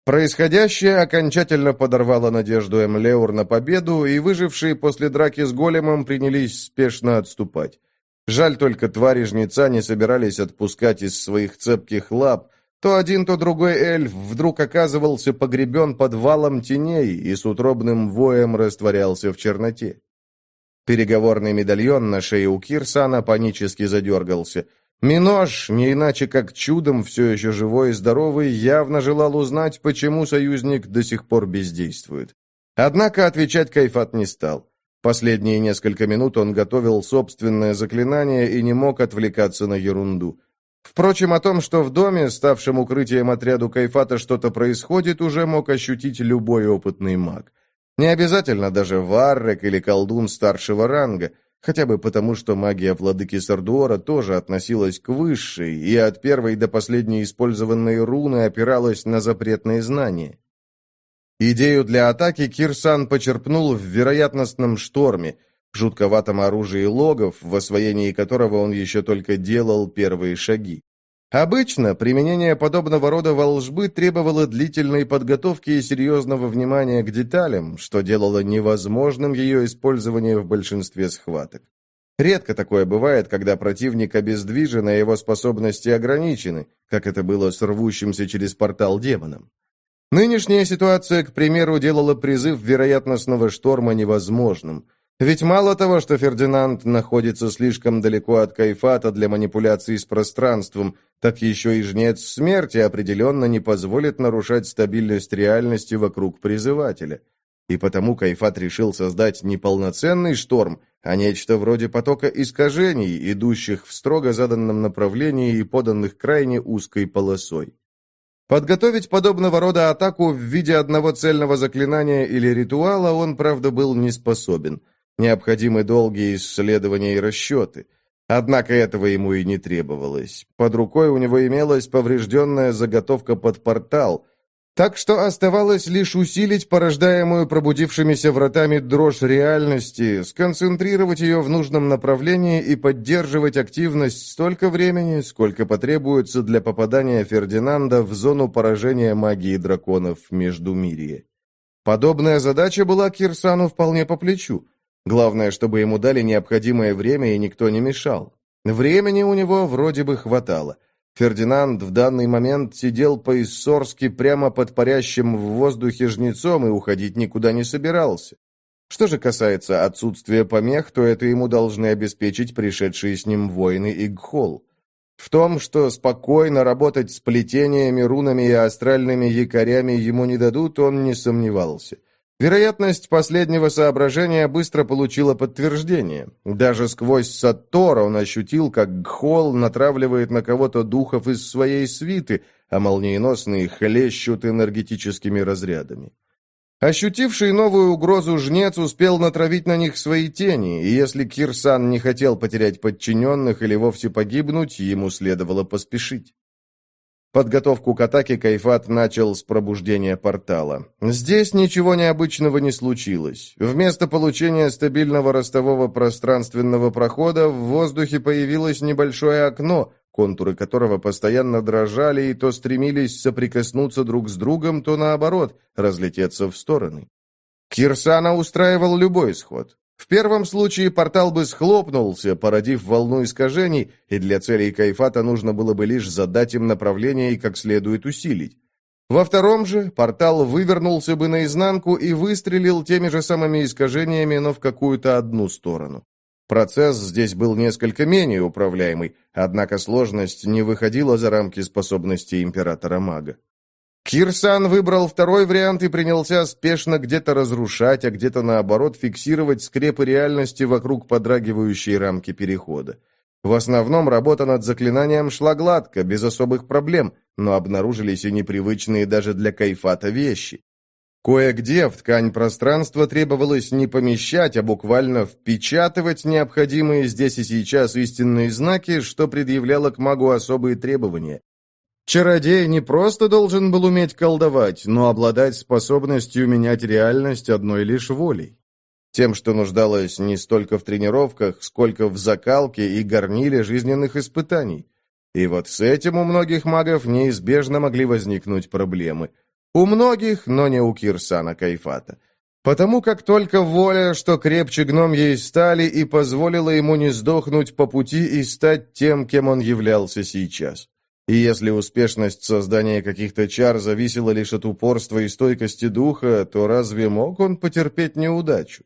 S1: Происходящее окончательно подорвало надежду Эмлеур на победу, и выжившие после драки с големом принялись спешно отступать. Жаль только, твари жнеца не собирались отпускать из своих цепких лап. То один, то другой эльф вдруг оказывался погребен под валом теней и с утробным воем растворялся в черноте. Переговорный медальон на шее у Кирсана панически задергался. Минош, не иначе как чудом все еще живой и здоровый, явно желал узнать, почему союзник до сих пор бездействует. Однако отвечать Кайфат не стал. Последние несколько минут он готовил собственное заклинание и не мог отвлекаться на ерунду. Впрочем, о том, что в доме, ставшем укрытием отряду Кайфата, что-то происходит, уже мог ощутить любой опытный маг. Не обязательно даже варрек или колдун старшего ранга, хотя бы потому, что магия владыки Сардуора тоже относилась к высшей, и от первой до последней использованной руны опиралась на запретные знания. Идею для атаки Кирсан почерпнул в вероятностном шторме, жутковатом оружии логов, в освоении которого он еще только делал первые шаги. Обычно применение подобного рода волжбы требовало длительной подготовки и серьезного внимания к деталям, что делало невозможным ее использование в большинстве схваток. Редко такое бывает, когда противник обездвижен, а его способности ограничены, как это было с рвущимся через портал демоном. Нынешняя ситуация, к примеру, делала призыв вероятностного шторма невозможным. Ведь мало того, что Фердинанд находится слишком далеко от Кайфата для манипуляций с пространством, так еще и жнец смерти определенно не позволит нарушать стабильность реальности вокруг призывателя. И потому Кайфат решил создать не полноценный шторм, а нечто вроде потока искажений, идущих в строго заданном направлении и поданных крайне узкой полосой. Подготовить подобного рода атаку в виде одного цельного заклинания или ритуала он, правда, был не способен. Необходимы долгие исследования и расчеты. Однако этого ему и не требовалось. Под рукой у него имелась поврежденная заготовка под портал, так что оставалось лишь усилить порождаемую пробудившимися вратами дрожь реальности, сконцентрировать ее в нужном направлении и поддерживать активность столько времени, сколько потребуется для попадания Фердинанда в зону поражения магии драконов в Междумирье. Подобная задача была Кирсану вполне по плечу. Главное, чтобы ему дали необходимое время и никто не мешал. Времени у него вроде бы хватало. Фердинанд в данный момент сидел по-иссорски прямо под парящим в воздухе жнецом и уходить никуда не собирался. Что же касается отсутствия помех, то это ему должны обеспечить пришедшие с ним воины Игхол. В том, что спокойно работать с плетениями, рунами и астральными якорями ему не дадут, он не сомневался. Вероятность последнего соображения быстро получила подтверждение. Даже сквозь Саттор он ощутил, как Гхол натравливает на кого-то духов из своей свиты, а молниеносные хлещут энергетическими разрядами. Ощутивший новую угрозу жнец успел натравить на них свои тени, и если Кирсан не хотел потерять подчиненных или вовсе погибнуть, ему следовало поспешить. Подготовку к атаке Кайфат начал с пробуждения портала. Здесь ничего необычного не случилось. Вместо получения стабильного ростового пространственного прохода в воздухе появилось небольшое окно, контуры которого постоянно дрожали и то стремились соприкоснуться друг с другом, то наоборот, разлететься в стороны. Кирсана устраивал любой исход. В первом случае портал бы схлопнулся, породив волну искажений, и для целей Кайфата нужно было бы лишь задать им направление и как следует усилить. Во втором же портал вывернулся бы наизнанку и выстрелил теми же самыми искажениями, но в какую-то одну сторону. Процесс здесь был несколько менее управляемый, однако сложность не выходила за рамки способностей императора-мага. Кирсан выбрал второй вариант и принялся спешно где-то разрушать, а где-то, наоборот, фиксировать скрепы реальности вокруг подрагивающей рамки перехода. В основном работа над заклинанием шла гладко, без особых проблем, но обнаружились и непривычные даже для Кайфата вещи. Кое-где в ткань пространства требовалось не помещать, а буквально впечатывать необходимые здесь и сейчас истинные знаки, что предъявляло к магу особые требования. Чародей не просто должен был уметь колдовать, но обладать способностью менять реальность одной лишь волей. Тем, что нуждалось не столько в тренировках, сколько в закалке и горниле жизненных испытаний. И вот с этим у многих магов неизбежно могли возникнуть проблемы. У многих, но не у Кирсана Кайфата. Потому как только воля, что крепче гномьей стали, и позволила ему не сдохнуть по пути и стать тем, кем он являлся сейчас. И если успешность создания каких-то чар зависела лишь от упорства и стойкости духа, то разве мог он потерпеть неудачу?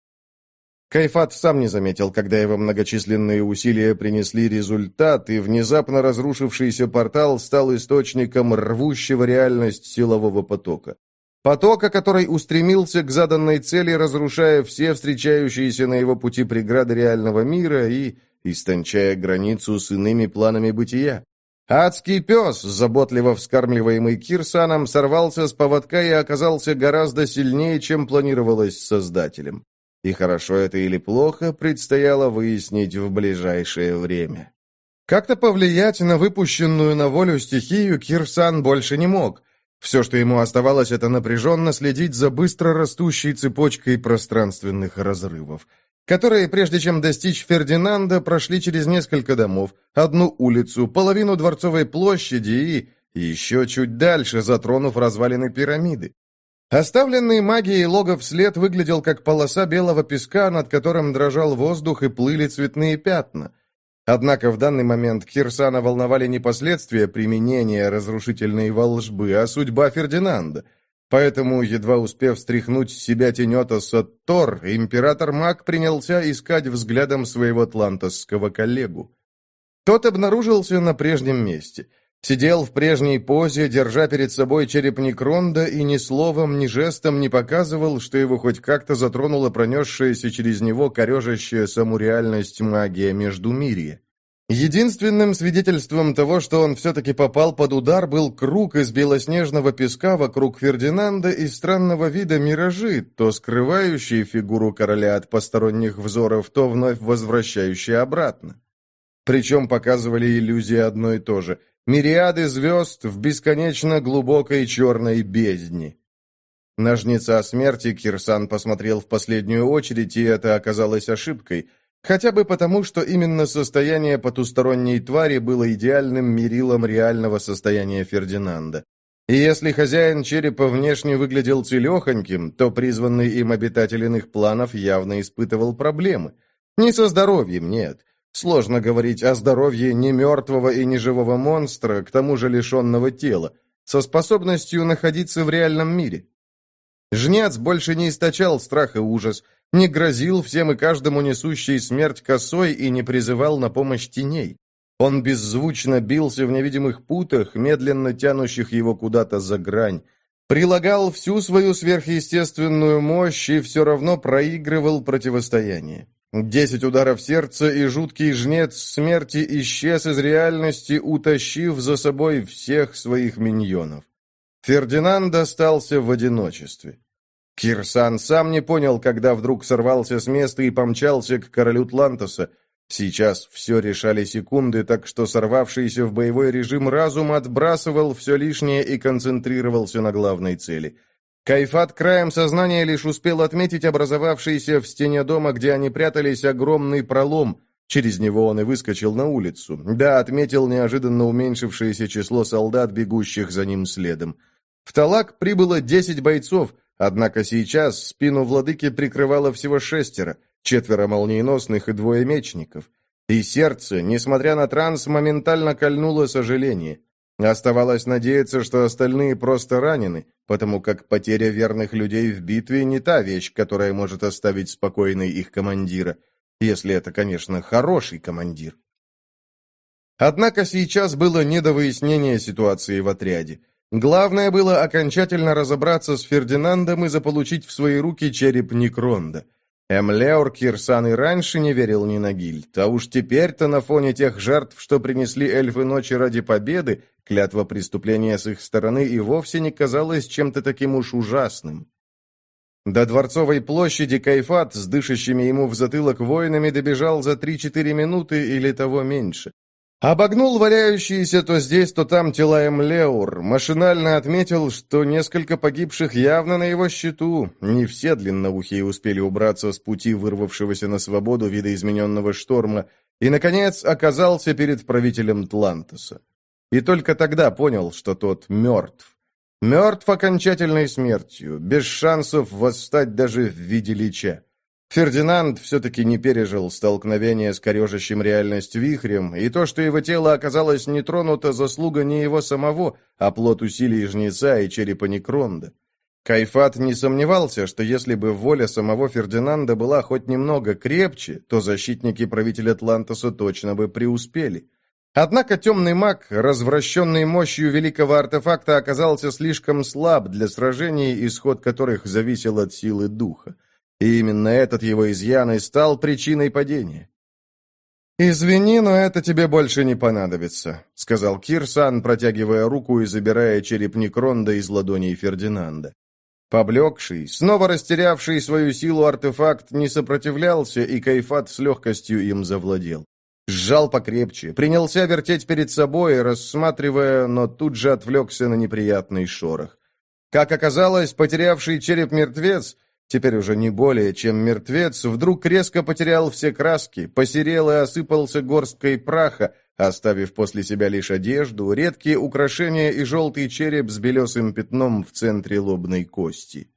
S1: Кайфат сам не заметил, когда его многочисленные усилия принесли результат, и внезапно разрушившийся портал стал источником рвущего реальность силового потока. Потока, который устремился к заданной цели, разрушая все встречающиеся на его пути преграды реального мира и истончая границу с иными планами бытия. Адский пес, заботливо вскармливаемый Кирсаном, сорвался с поводка и оказался гораздо сильнее, чем планировалось создателем. И хорошо это или плохо, предстояло выяснить в ближайшее время. Как-то повлиять на выпущенную на волю стихию Кирсан больше не мог. Все, что ему оставалось, это напряженно следить за быстро растущей цепочкой пространственных разрывов, которые, прежде чем достичь Фердинанда, прошли через несколько домов, одну улицу, половину Дворцовой площади и еще чуть дальше, затронув развалины пирамиды. Оставленный магией логов след выглядел как полоса белого песка, над которым дрожал воздух и плыли цветные пятна. Однако в данный момент Кирсана волновали не последствия применения разрушительной волшбы, а судьба Фердинанда. Поэтому, едва успев стряхнуть с себя тенета Соттор, император-маг принялся искать взглядом своего тлантосского коллегу. Тот обнаружился на прежнем месте. Сидел в прежней позе, держа перед собой череп Некронда, и ни словом, ни жестом не показывал, что его хоть как-то затронула пронесшаяся через него корежащая саму реальность магия Междумирья. Единственным свидетельством того, что он все-таки попал под удар, был круг из белоснежного песка вокруг Фердинанда и странного вида миражи, то скрывающие фигуру короля от посторонних взоров, то вновь возвращающие обратно. Причем показывали иллюзии одно и то же – мириады звезд в бесконечно глубокой черной бездне. На жнеца смерти Кирсан посмотрел в последнюю очередь, и это оказалось ошибкой, хотя бы потому, что именно состояние потусторонней твари было идеальным мерилом реального состояния Фердинанда. И если хозяин черепа внешне выглядел целехоньким, то призванный им обитатель иных планов явно испытывал проблемы. Не со здоровьем, нет. Сложно говорить о здоровье не мертвого и не живого монстра, к тому же лишенного тела, со способностью находиться в реальном мире. Жнец больше не источал страх и ужас, не грозил всем и каждому несущей смерть косой и не призывал на помощь теней. Он беззвучно бился в невидимых путах, медленно тянущих его куда-то за грань, прилагал всю свою сверхъестественную мощь и все равно проигрывал противостояние. Десять ударов сердца, и жуткий жнец смерти исчез из реальности, утащив за собой всех своих миньонов. Фердинанд остался в одиночестве. Кирсан сам не понял, когда вдруг сорвался с места и помчался к королю Тлантоса. Сейчас все решали секунды, так что сорвавшийся в боевой режим разум отбрасывал все лишнее и концентрировался на главной цели. Кайфат краем сознания лишь успел отметить образовавшийся в стене дома, где они прятались, огромный пролом. Через него он и выскочил на улицу. Да, отметил неожиданно уменьшившееся число солдат, бегущих за ним следом. В Талак прибыло десять бойцов, однако сейчас спину владыки прикрывало всего шестеро, четверо молниеносных и двое мечников. И сердце, несмотря на транс, моментально кольнуло сожаление. Оставалось надеяться, что остальные просто ранены, потому как потеря верных людей в битве не та вещь, которая может оставить спокойной их командира, если это, конечно, хороший командир. Однако сейчас было не до выяснения ситуации в отряде. Главное было окончательно разобраться с Фердинандом и заполучить в свои руки череп Некронда. Эмлеор Кирсан и раньше не верил ни на гильд, а уж теперь-то на фоне тех жертв, что принесли эльфы ночи ради победы, клятва преступления с их стороны и вовсе не казалась чем-то таким уж ужасным. До Дворцовой площади Кайфат с дышащими ему в затылок воинами добежал за три-четыре минуты или того меньше. Обогнул валяющиеся то здесь, то там тела Эмлеур, машинально отметил, что несколько погибших явно на его счету, не все длинноухие успели убраться с пути вырвавшегося на свободу видоизмененного шторма, и, наконец, оказался перед правителем Тлантоса. И только тогда понял, что тот мертв. Мертв окончательной смертью, без шансов восстать даже в виде лича. Фердинанд все-таки не пережил столкновение с корежащим реальность вихрем, и то, что его тело оказалось не тронуто, заслуга не его самого, а плод усилий жнеца и черепа Некронда. Кайфат не сомневался, что если бы воля самого Фердинанда была хоть немного крепче, то защитники правителя Атлантоса точно бы преуспели. Однако темный маг, развращенный мощью великого артефакта, оказался слишком слаб для сражений, исход которых зависел от силы духа. И именно этот его изъян и стал причиной падения. «Извини, но это тебе больше не понадобится», — сказал Кирсан, протягивая руку и забирая череп Некронда из ладоней Фердинанда. Поблекший, снова растерявший свою силу артефакт не сопротивлялся, и Кайфат с легкостью им завладел. Сжал покрепче, принялся вертеть перед собой, рассматривая, но тут же отвлекся на неприятный шорох. Как оказалось, потерявший череп мертвец, теперь уже не более чем мертвец, вдруг резко потерял все краски, посерел и осыпался горсткой праха, оставив после себя лишь одежду, редкие украшения и желтый череп с белесым пятном в центре лобной кости.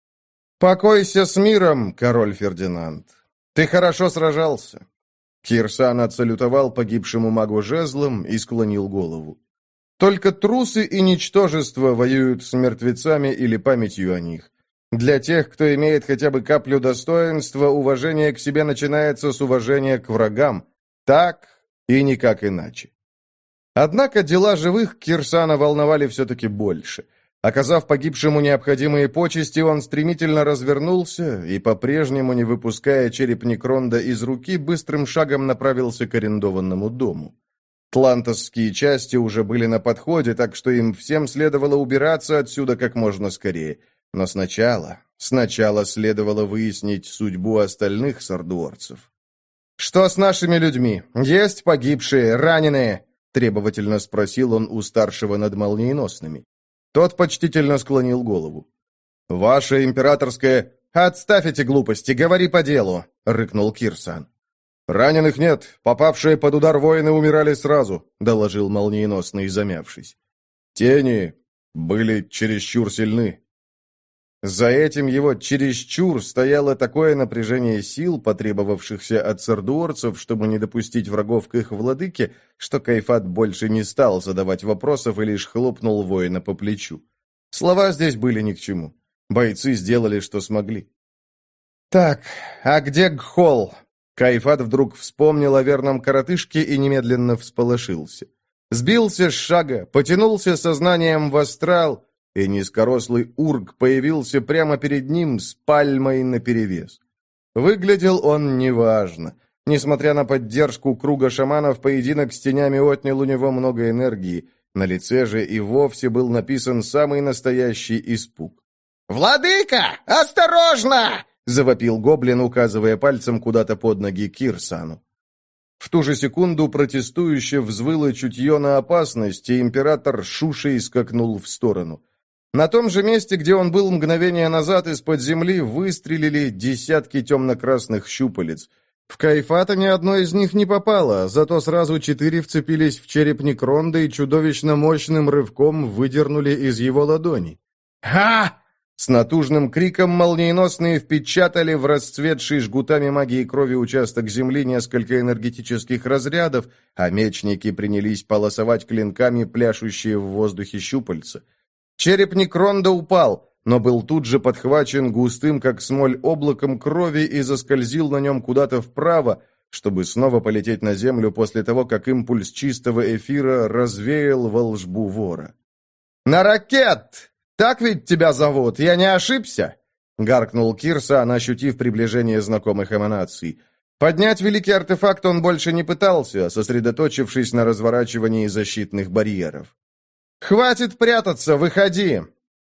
S1: «Покойся с миром, король Фердинанд! Ты хорошо сражался!» Кирсан отсалютовал погибшему магу жезлом и склонил голову. «Только трусы и ничтожества воюют с мертвецами или памятью о них. Для тех, кто имеет хотя бы каплю достоинства, уважение к себе начинается с уважения к врагам. Так и никак иначе». Однако дела живых Кирсана волновали все-таки больше. Оказав погибшему необходимые почести, он стремительно развернулся и, по-прежнему не выпуская череп Некронда из руки, быстрым шагом направился к арендованному дому. Тлантосские части уже были на подходе, так что им всем следовало убираться отсюда как можно скорее. Но сначала, сначала следовало выяснить судьбу остальных сардуорцев. «Что с нашими людьми? Есть погибшие, раненые?» — требовательно спросил он у старшего над молниеносными. Тот почтительно склонил голову. «Ваше императорское...» «Отставь эти глупости, говори по делу!» — рыкнул Кирсан. «Раненых нет, попавшие под удар воины умирали сразу», — доложил молниеносный, замявшись. «Тени были чересчур сильны». За этим его чересчур стояло такое напряжение сил, потребовавшихся от сардуорцев, чтобы не допустить врагов к их владыке, что Кайфат больше не стал задавать вопросов и лишь хлопнул воина по плечу. Слова здесь были ни к чему. Бойцы сделали, что смогли. «Так, а где Гхол?» Кайфат вдруг вспомнил о верном коротышке и немедленно всполошился. Сбился с шага, потянулся сознанием в астрал, и низкорослый ург появился прямо перед ним с пальмой наперевес. Выглядел он неважно. Несмотря на поддержку круга шаманов, поединок с тенями отнял у него много энергии. На лице же и вовсе был написан самый настоящий испуг.
S2: «Владыка, осторожно!» — завопил гоблин, указывая пальцем куда-то под ноги Кирсану. В ту же секунду протестующе взвыло чутье на опасность, и император шушей скакнул в сторону. На том же месте, где он был мгновение назад, из-под земли выстрелили десятки темно-красных щупалец. В Кайфата ни одно из них не попало, зато сразу четыре вцепились в череп Некронда и чудовищно мощным рывком выдернули из его ладони. «Ха!» С натужным криком молниеносные впечатали в расцветший жгутами магии крови участок земли несколько энергетических разрядов, а мечники принялись полосовать клинками пляшущие в воздухе щупальца. Череп Некронда упал, но был тут же подхвачен густым, как смоль, облаком крови и заскользил на нем куда-то вправо, чтобы снова полететь на землю после того, как импульс чистого эфира развеял волшбу вора. «На ракет! Так ведь тебя зовут, я не ошибся?» — гаркнул Кирсан, ощутив приближение знакомых эманаций. Поднять великий артефакт он больше не пытался, сосредоточившись на разворачивании защитных барьеров. «Хватит прятаться, выходи!»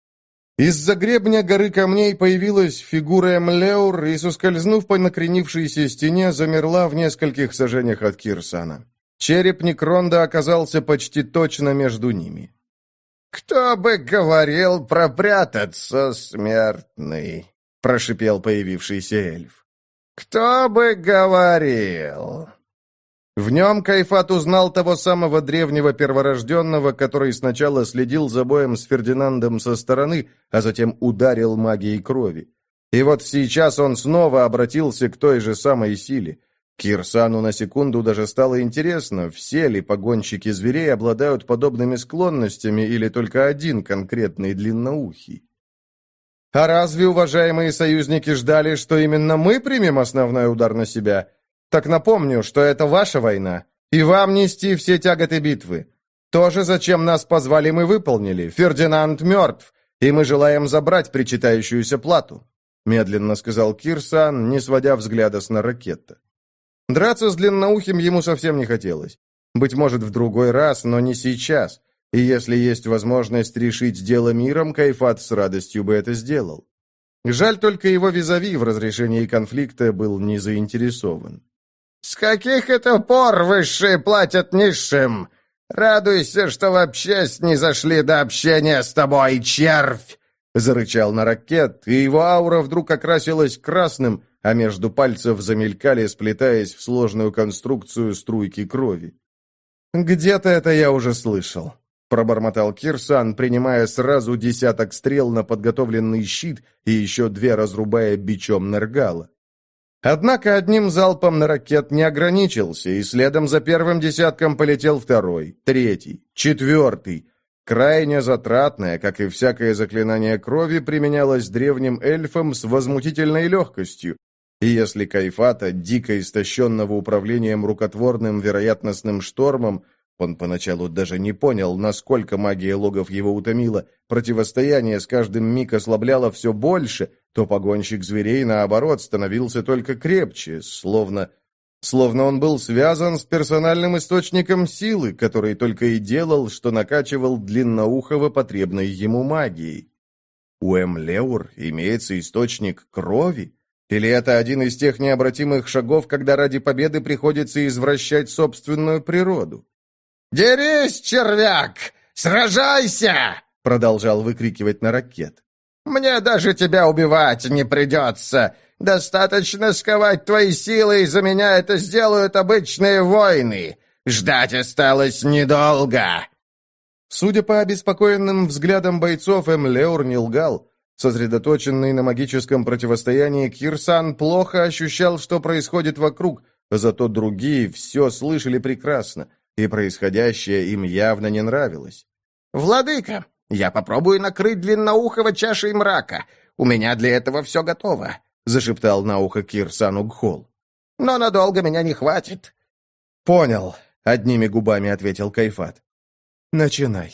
S2: Из-за гребня горы камней появилась фигура Эмлеур и, соскользнув по накренившейся стене, замерла в нескольких сажениях от Кирсана. Череп Некронда оказался почти точно между ними. «Кто бы говорил пропрятаться, смертный?» — прошипел появившийся эльф. «Кто бы говорил?»
S1: В нем Кайфат узнал того самого древнего перворожденного, который сначала следил за боем с Фердинандом со стороны, а затем ударил магией крови. И вот сейчас он снова обратился к той же самой силе. Кирсану на секунду даже стало интересно, все ли погонщики зверей обладают подобными склонностями или только один конкретный длинноухий. А разве уважаемые союзники ждали, что именно мы примем основной удар на себя? Так напомню, что это ваша война, и вам нести все тяготы битвы. То же, зачем нас позвали, мы выполнили. Фердинанд мертв, и мы желаем забрать причитающуюся плату», медленно сказал Кирсан, не сводя взгляда с Наракетта. Драться с длинноухим ему совсем не хотелось. Быть может, в другой раз, но не сейчас. И если есть возможность решить дело миром, Кайфат с радостью бы это сделал. Жаль, только его визави в разрешении конфликта был не заинтересован.
S2: «С каких это пор высшие платят низшим? Радуйся, что вообще снизошли до общения с тобой, червь!» Зарычал Наракет, и его аура вдруг окрасилась красным, а между пальцев замелькали, сплетаясь в сложную конструкцию струйки крови.
S1: «Где-то это я уже слышал», — пробормотал Кирсан, принимая сразу десяток стрел на подготовленный щит и еще две разрубая бичом Нергала. Однако одним залпом Наракет не ограничился, и следом за первым десятком полетел второй, третий, четвертый. Крайне затратное, как и всякое заклинание крови, применялось древним эльфам с возмутительной легкостью, и если Кайфата, дико истощенного управлением рукотворным вероятностным штормом, он поначалу даже не понял, насколько магия логов его утомила, противостояние с каждым миг ослабляло все больше, то погонщик зверей, наоборот, становился только крепче, словно... Словно он был связан с персональным источником силы, который только и делал, что накачивал длинноухого потребной ему магией. У Эмлеур имеется источник крови? Или это один из тех необратимых шагов, когда ради победы приходится извращать собственную природу?
S2: «Дерись, червяк! Сражайся!» — продолжал выкрикивать Наракет. «Мне даже тебя убивать не придется. Достаточно сковать твои силы, и за меня это сделают обычные воины. Ждать осталось недолго».
S1: Судя по обеспокоенным взглядам бойцов, Эмлеур не лгал. Сосредоточенный на магическом противостоянии, Кирсан плохо ощущал, что происходит вокруг, зато другие все слышали прекрасно, и происходящее им явно не нравилось.
S2: «Владыка, я попробую накрыть длинноухого чашей мрака. У меня для этого все готово», — зашептал на ухо Кирсану Гхол. «Но надолго меня не хватит».
S1: «Понял», — одними губами ответил Кайфат. «Начинай».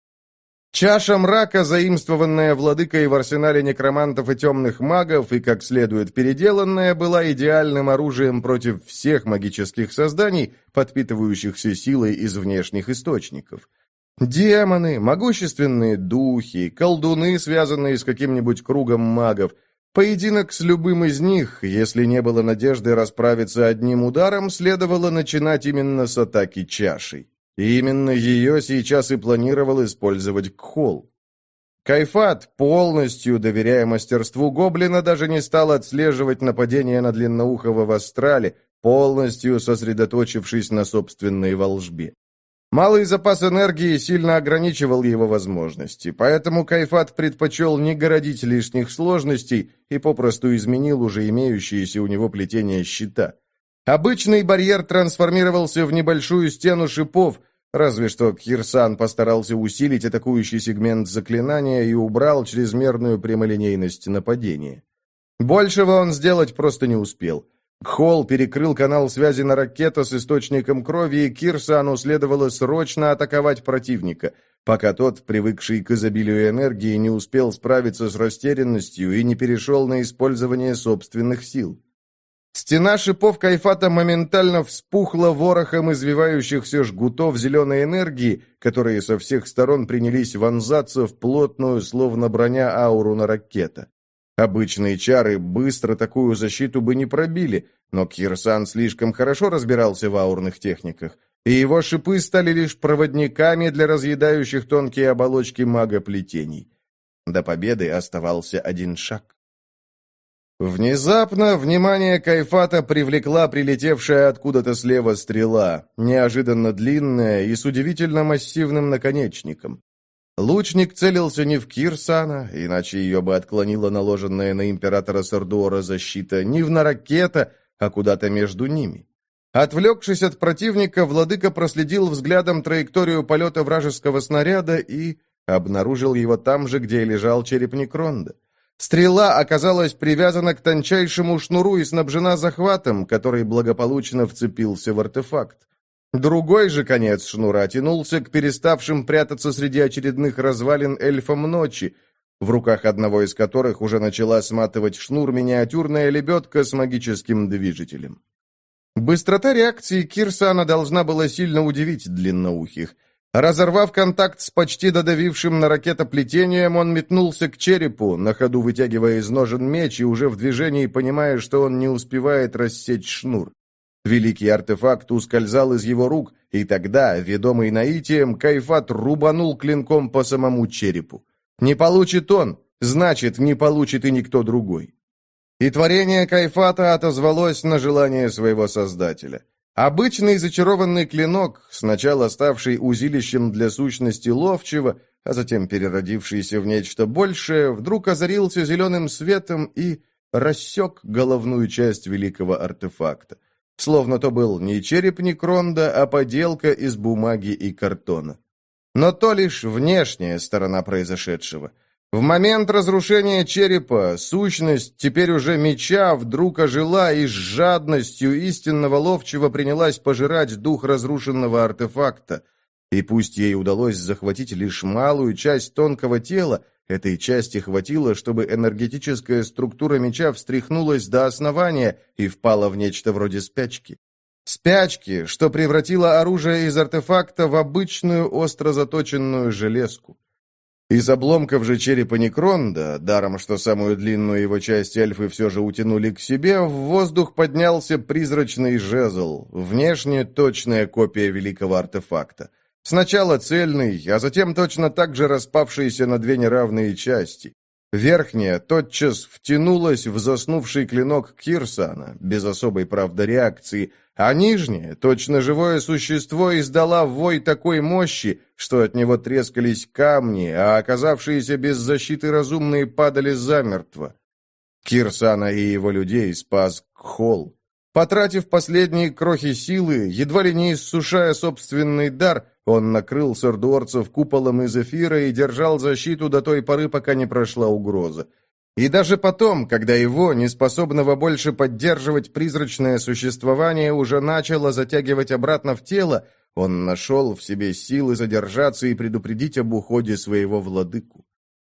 S1: Чаша мрака, заимствованная владыкой в арсенале некромантов и темных магов и, как следует, переделанная, была идеальным оружием против всех магических созданий, подпитывающихся силой из внешних источников. Демоны, могущественные духи, колдуны, связанные с каким-нибудь кругом магов. Поединок с любым из них, если не было надежды расправиться одним ударом, следовало начинать именно с атаки чашей. И именно ее сейчас и планировал использовать Гхол. Кайфат, полностью доверяя мастерству гоблина, даже не стал отслеживать нападение на длинноухого в астрале, полностью сосредоточившись на собственной волжбе. Малый запас энергии сильно ограничивал его возможности, поэтому Кайфат предпочел не городить лишних сложностей и попросту изменил уже имеющиеся у него плетение щита. Обычный барьер трансформировался в небольшую стену шипов, разве что Кирсан постарался усилить атакующий сегмент заклинания и убрал чрезмерную прямолинейность нападения. Большего он сделать просто не успел. Гхол перекрыл канал связи Наракета с источником крови, и Кирсану следовало срочно атаковать противника, пока тот, привыкший к изобилию энергии, не успел справиться с растерянностью и не перешел на использование собственных сил. Стена шипов Кайфата моментально вспухла ворохом извивающихся жгутов зеленой энергии, которые со всех сторон принялись вонзаться в плотную, словно броня, ауру Наракета. Обычные чары быстро такую защиту бы не пробили, но Кирсан слишком хорошо разбирался в аурных техниках, и его шипы стали лишь проводниками для разъедающих тонкие оболочки мага плетений. До победы оставался один шаг. Внезапно внимание Кайфата привлекла прилетевшая откуда-то слева стрела, неожиданно длинная и с удивительно массивным наконечником. Лучник целился не в Кирсана, иначе ее бы отклонила наложенная на императора Сардуора защита, не в Наракета, а куда-то между ними. Отвлекшись от противника, владыка проследил взглядом траекторию полета вражеского снаряда и обнаружил его там же, где и лежал череп Некронда. Стрела оказалась привязана к тончайшему шнуру и снабжена захватом, который благополучно вцепился в артефакт. Другой же конец шнура тянулся к переставшим прятаться среди очередных развалин эльфам ночи, в руках одного из которых уже начала сматывать шнур миниатюрная лебедка с магическим движителем. Быстрота реакции Кирсана должна была сильно удивить длинноухих. Разорвав контакт с почти додавившим на ракетоплетением, он метнулся к черепу, на ходу вытягивая из ножен меч и уже в движении понимая, что он не успевает рассечь шнур. Великий артефакт ускользал из его рук, и тогда, ведомый наитием, Кайфат рубанул клинком по самому черепу. Не получит он, значит, не получит и никто другой. И творение Кайфата отозвалось на желание своего создателя. Обычный зачарованный клинок, сначала ставший узилищем для сущности ловчего, а затем переродившийся в нечто большее, вдруг озарился зеленым светом и рассек головную часть великого артефакта. Словно то был не череп Некронда, а поделка из бумаги и картона. Но то лишь внешняя сторона произошедшего. В момент разрушения черепа сущность, теперь уже меча, вдруг ожила и с жадностью истинного ловчего принялась пожирать дух разрушенного артефакта. И пусть ей удалось захватить лишь малую часть тонкого тела, этой части хватило, чтобы энергетическая структура меча встряхнулась до основания и впала в нечто вроде спячки. Спячки, что превратило оружие из артефакта в обычную остро заточенную железку. Из обломков же черепа Некронда, даром что самую длинную его часть эльфы все же утянули к себе, в воздух поднялся призрачный жезл, внешне точная копия великого артефакта. Сначала цельный, а затем точно так же распавшийся на две неравные части. Верхняя тотчас втянулась в заснувший клинок Кирсана, без особой, правда, реакции, а нижняя, точно живое существо, издала вой такой мощи, что от него трескались камни, а оказавшиеся без защиты разумные падали замертво. Кирсана и его людей спас Кхол. Потратив последние крохи силы, едва ли не иссушая собственный дар, он накрыл сардуорцев куполом из эфира и держал защиту до той поры, пока не прошла угроза. И даже потом, когда его, неспособного больше поддерживать призрачное существование, уже начало затягивать обратно в тело, он нашел в себе силы задержаться и предупредить об уходе своего владыку.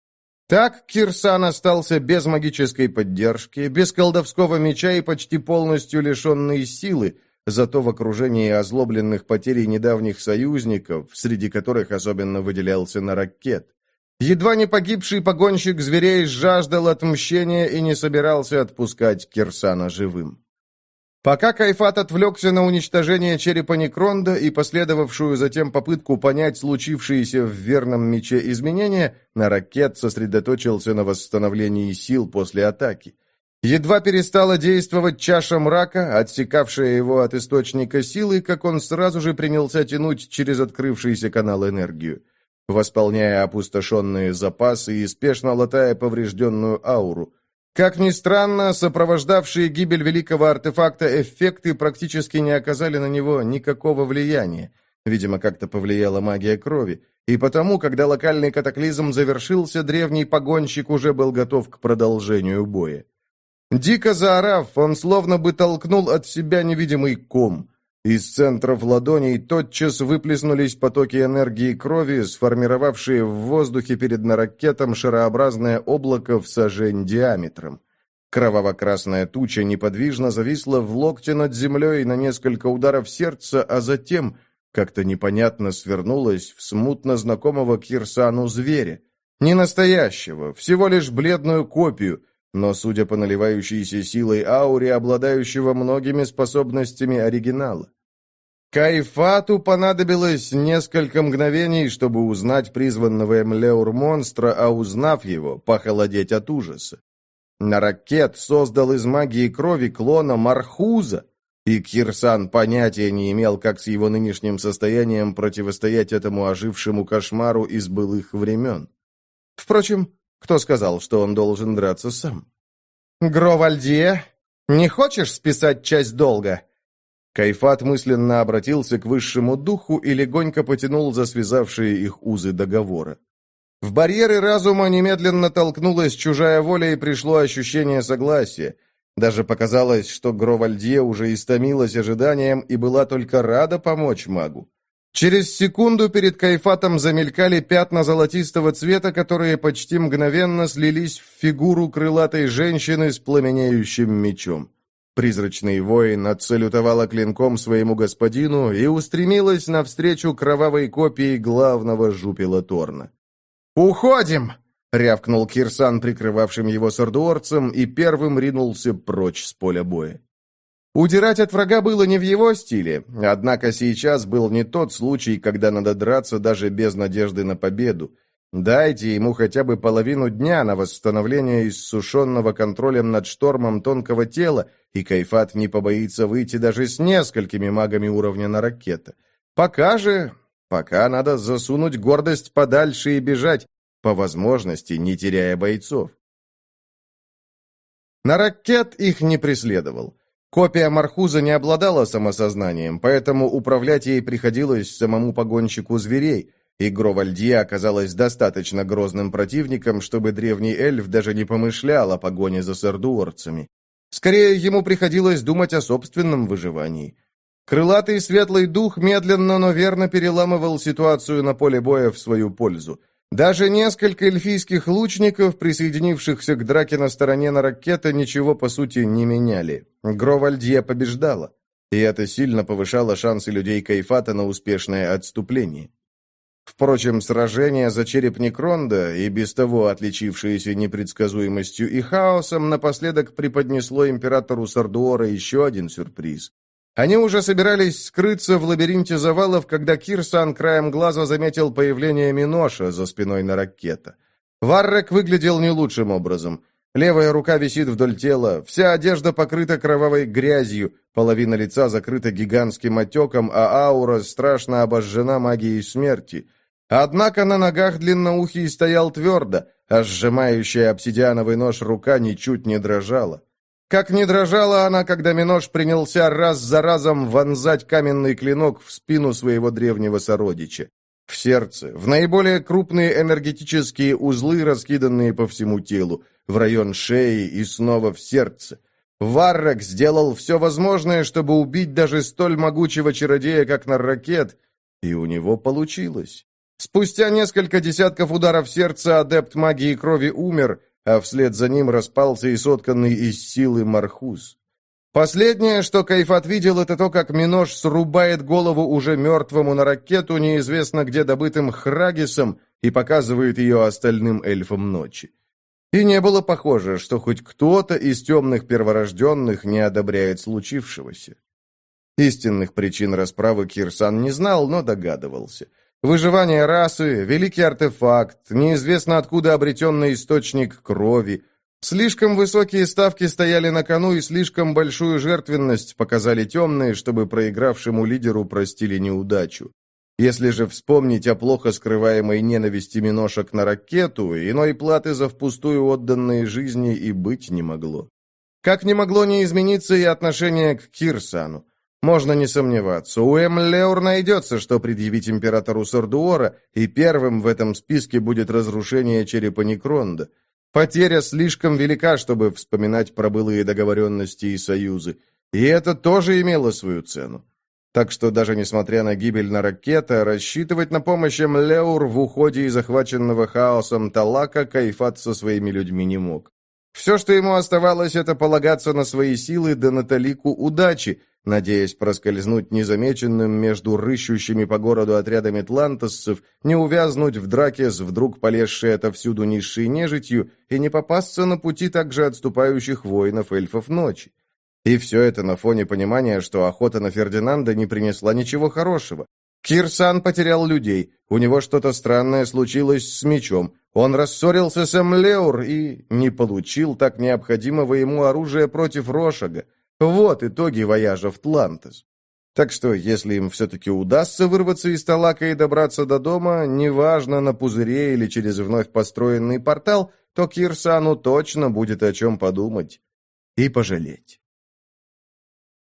S1: Так Кирсан остался без магической поддержки, без колдовского меча и почти полностью лишенный силы, зато в окружении озлобленных потерей недавних союзников, среди которых особенно выделялся Наракет. Едва не погибший погонщик зверей жаждал отмщения и не собирался отпускать Кирсана живым. Пока Кайфат отвлекся на уничтожение черепа Некронда и последовавшую затем попытку понять случившиеся в верном мече изменения, Наракет сосредоточился на восстановлении сил после атаки. Едва перестала действовать чаша мрака, отсекавшая его от источника силы, как он сразу же принялся тянуть через открывшийся канал энергию, восполняя опустошенные запасы и спешно латая поврежденную ауру. Как ни странно, сопровождавшие гибель великого артефакта эффекты практически не оказали на него никакого влияния. Видимо, как-то повлияла магия крови. И потому, когда локальный катаклизм завершился, древний погонщик уже был готов к продолжению боя. Дико заорав, он словно бы толкнул от себя невидимый ком. Из центров ладоней тотчас выплеснулись потоки энергии крови, сформировавшие в воздухе перед Наракетом шарообразное облако в сажень диаметром. Кроваво-красная туча неподвижно зависла в локте над землей на несколько ударов сердца, а затем как-то непонятно свернулась в смутно знакомого Кирсану зверя. Не настоящего, всего лишь бледную копию, но, судя по наливающейся силой ауре, обладающего многими способностями оригинала. Кайфату понадобилось несколько мгновений, чтобы узнать призванного Эмлеур монстра, а узнав его, похолодеть от ужаса. Наракет создал из магии крови клона Мархуза, и Кирсан понятия не имел, как с его нынешним состоянием противостоять этому ожившему кошмару из былых времен. Впрочем, кто сказал, что он должен драться сам? «Гровальдье, не хочешь списать часть долга?» Кайфат мысленно обратился к высшему духу и легонько потянул за связавшие их узы договора. В барьеры разума немедленно толкнулась чужая воля и пришло ощущение согласия. Даже показалось, что Гровальдье уже истомилась ожиданием и была только рада помочь магу. Через секунду перед Кайфатом замелькали пятна золотистого цвета, которые почти мгновенно слились в фигуру крылатой женщины с пламенеющим мечом. Призрачный воин отсалютовала клинком своему господину и устремилась навстречу кровавой копии главного жупила Торна. «Уходим!» — рявкнул Кирсан, прикрывавшим его сардуорцем, и первым ринулся прочь с поля боя. Удирать от врага было не в его стиле, однако сейчас был не тот случай, когда надо драться даже без надежды на победу. Дайте ему хотя бы половину дня на восстановление иссушенного контролем над штормом тонкого тела, и Кайфат не побоится выйти даже с несколькими магами уровня Наракета. Пока же... пока надо засунуть гордость подальше и бежать, по возможности не теряя бойцов. Наракет их не преследовал. Копия Мархуза не обладала самосознанием, поэтому управлять ей приходилось самому погонщику зверей, и Гровальдье оказалась достаточно грозным противником, чтобы древний эльф даже не помышлял о погоне за сардуорцами. Скорее, ему приходилось думать о собственном выживании. Крылатый светлый дух медленно, но верно переламывал ситуацию на поле боя в свою пользу. Даже несколько эльфийских лучников, присоединившихся к драке на стороне Наракета, ничего по сути не меняли. Гровальдье побеждала, и это сильно повышало шансы людей Кайфата на успешное отступление. Впрочем, сражение за череп Некронда, и без того отличившееся непредсказуемостью и хаосом, напоследок преподнесло императору Сардуора еще один сюрприз. Они уже собирались скрыться в лабиринте завалов, когда Кирсан краем глаза заметил появление Миноша за спиной Наракета. Варрек выглядел не лучшим образом. Левая рука висит вдоль тела, вся одежда покрыта кровавой грязью, половина лица закрыта гигантским отеком, а аура страшно обожжена магией смерти. Однако на ногах длинноухий стоял твердо, а сжимающая обсидиановый нож рука ничуть не дрожала. Как не дрожала она, когда Минош принялся раз за разом вонзать каменный клинок в спину своего древнего сородича. В сердце, в наиболее крупные энергетические узлы, раскиданные по всему телу, в район шеи и снова в сердце. Варрек сделал все возможное, чтобы убить даже столь могучего чародея, как Наракет, и у него получилось. Спустя несколько десятков ударов сердца адепт магии крови умер, а вслед за ним распался и сотканный из силы Мархуз. Последнее, что Кайфат видел, это то, как Минош срубает голову уже мертвому Наракету, неизвестно где добытым Храгисом, и показывает ее остальным эльфам ночи. И не было похоже, что хоть кто-то из темных перворожденных не одобряет случившегося. Истинных причин расправы Кирсан не знал, но догадывался. Выживание расы, великий артефакт, неизвестно откуда обретенный источник крови. Слишком высокие ставки стояли на кону, и слишком большую жертвенность показали темные, чтобы проигравшему лидеру простили неудачу. Если же вспомнить о плохо скрываемой ненависти Миноша к Наракету, иной платы за впустую отданные жизни и быть не могло. Как не могло не измениться и отношение к Кирсану. Можно не сомневаться, у Эмлеур найдется, что предъявить императору Сардуора, и первым в этом списке будет разрушение черепа Некронда. Потеря слишком велика, чтобы вспоминать про былые договоренности и союзы, и это тоже имело свою цену. Так что даже несмотря на гибель Наракета, рассчитывать на помощь Эмлеур в уходе из захваченного хаосом Талака Кайфат со своими людьми не мог. Все, что ему оставалось, это полагаться на свои силы да на талику удачи, надеясь проскользнуть незамеченным между рыщущими по городу отрядами тлантоссов, не увязнуть в драке с вдруг полезшей отовсюду низшей нежитью и не попасться на пути также отступающих воинов эльфов ночи. И все это на фоне понимания, что охота на Фердинанда не принесла ничего хорошего. Кирсан потерял людей, у него что-то странное случилось с мечом, Он рассорился с Эмлеур и не получил так необходимого ему оружия против Рошага. Вот итоги вояжа в Тлантес. Так что, если им все-таки удастся вырваться из Талака и добраться до дома, неважно, на пузыре или через вновь построенный портал, то Кирсану точно будет о чем подумать и пожалеть.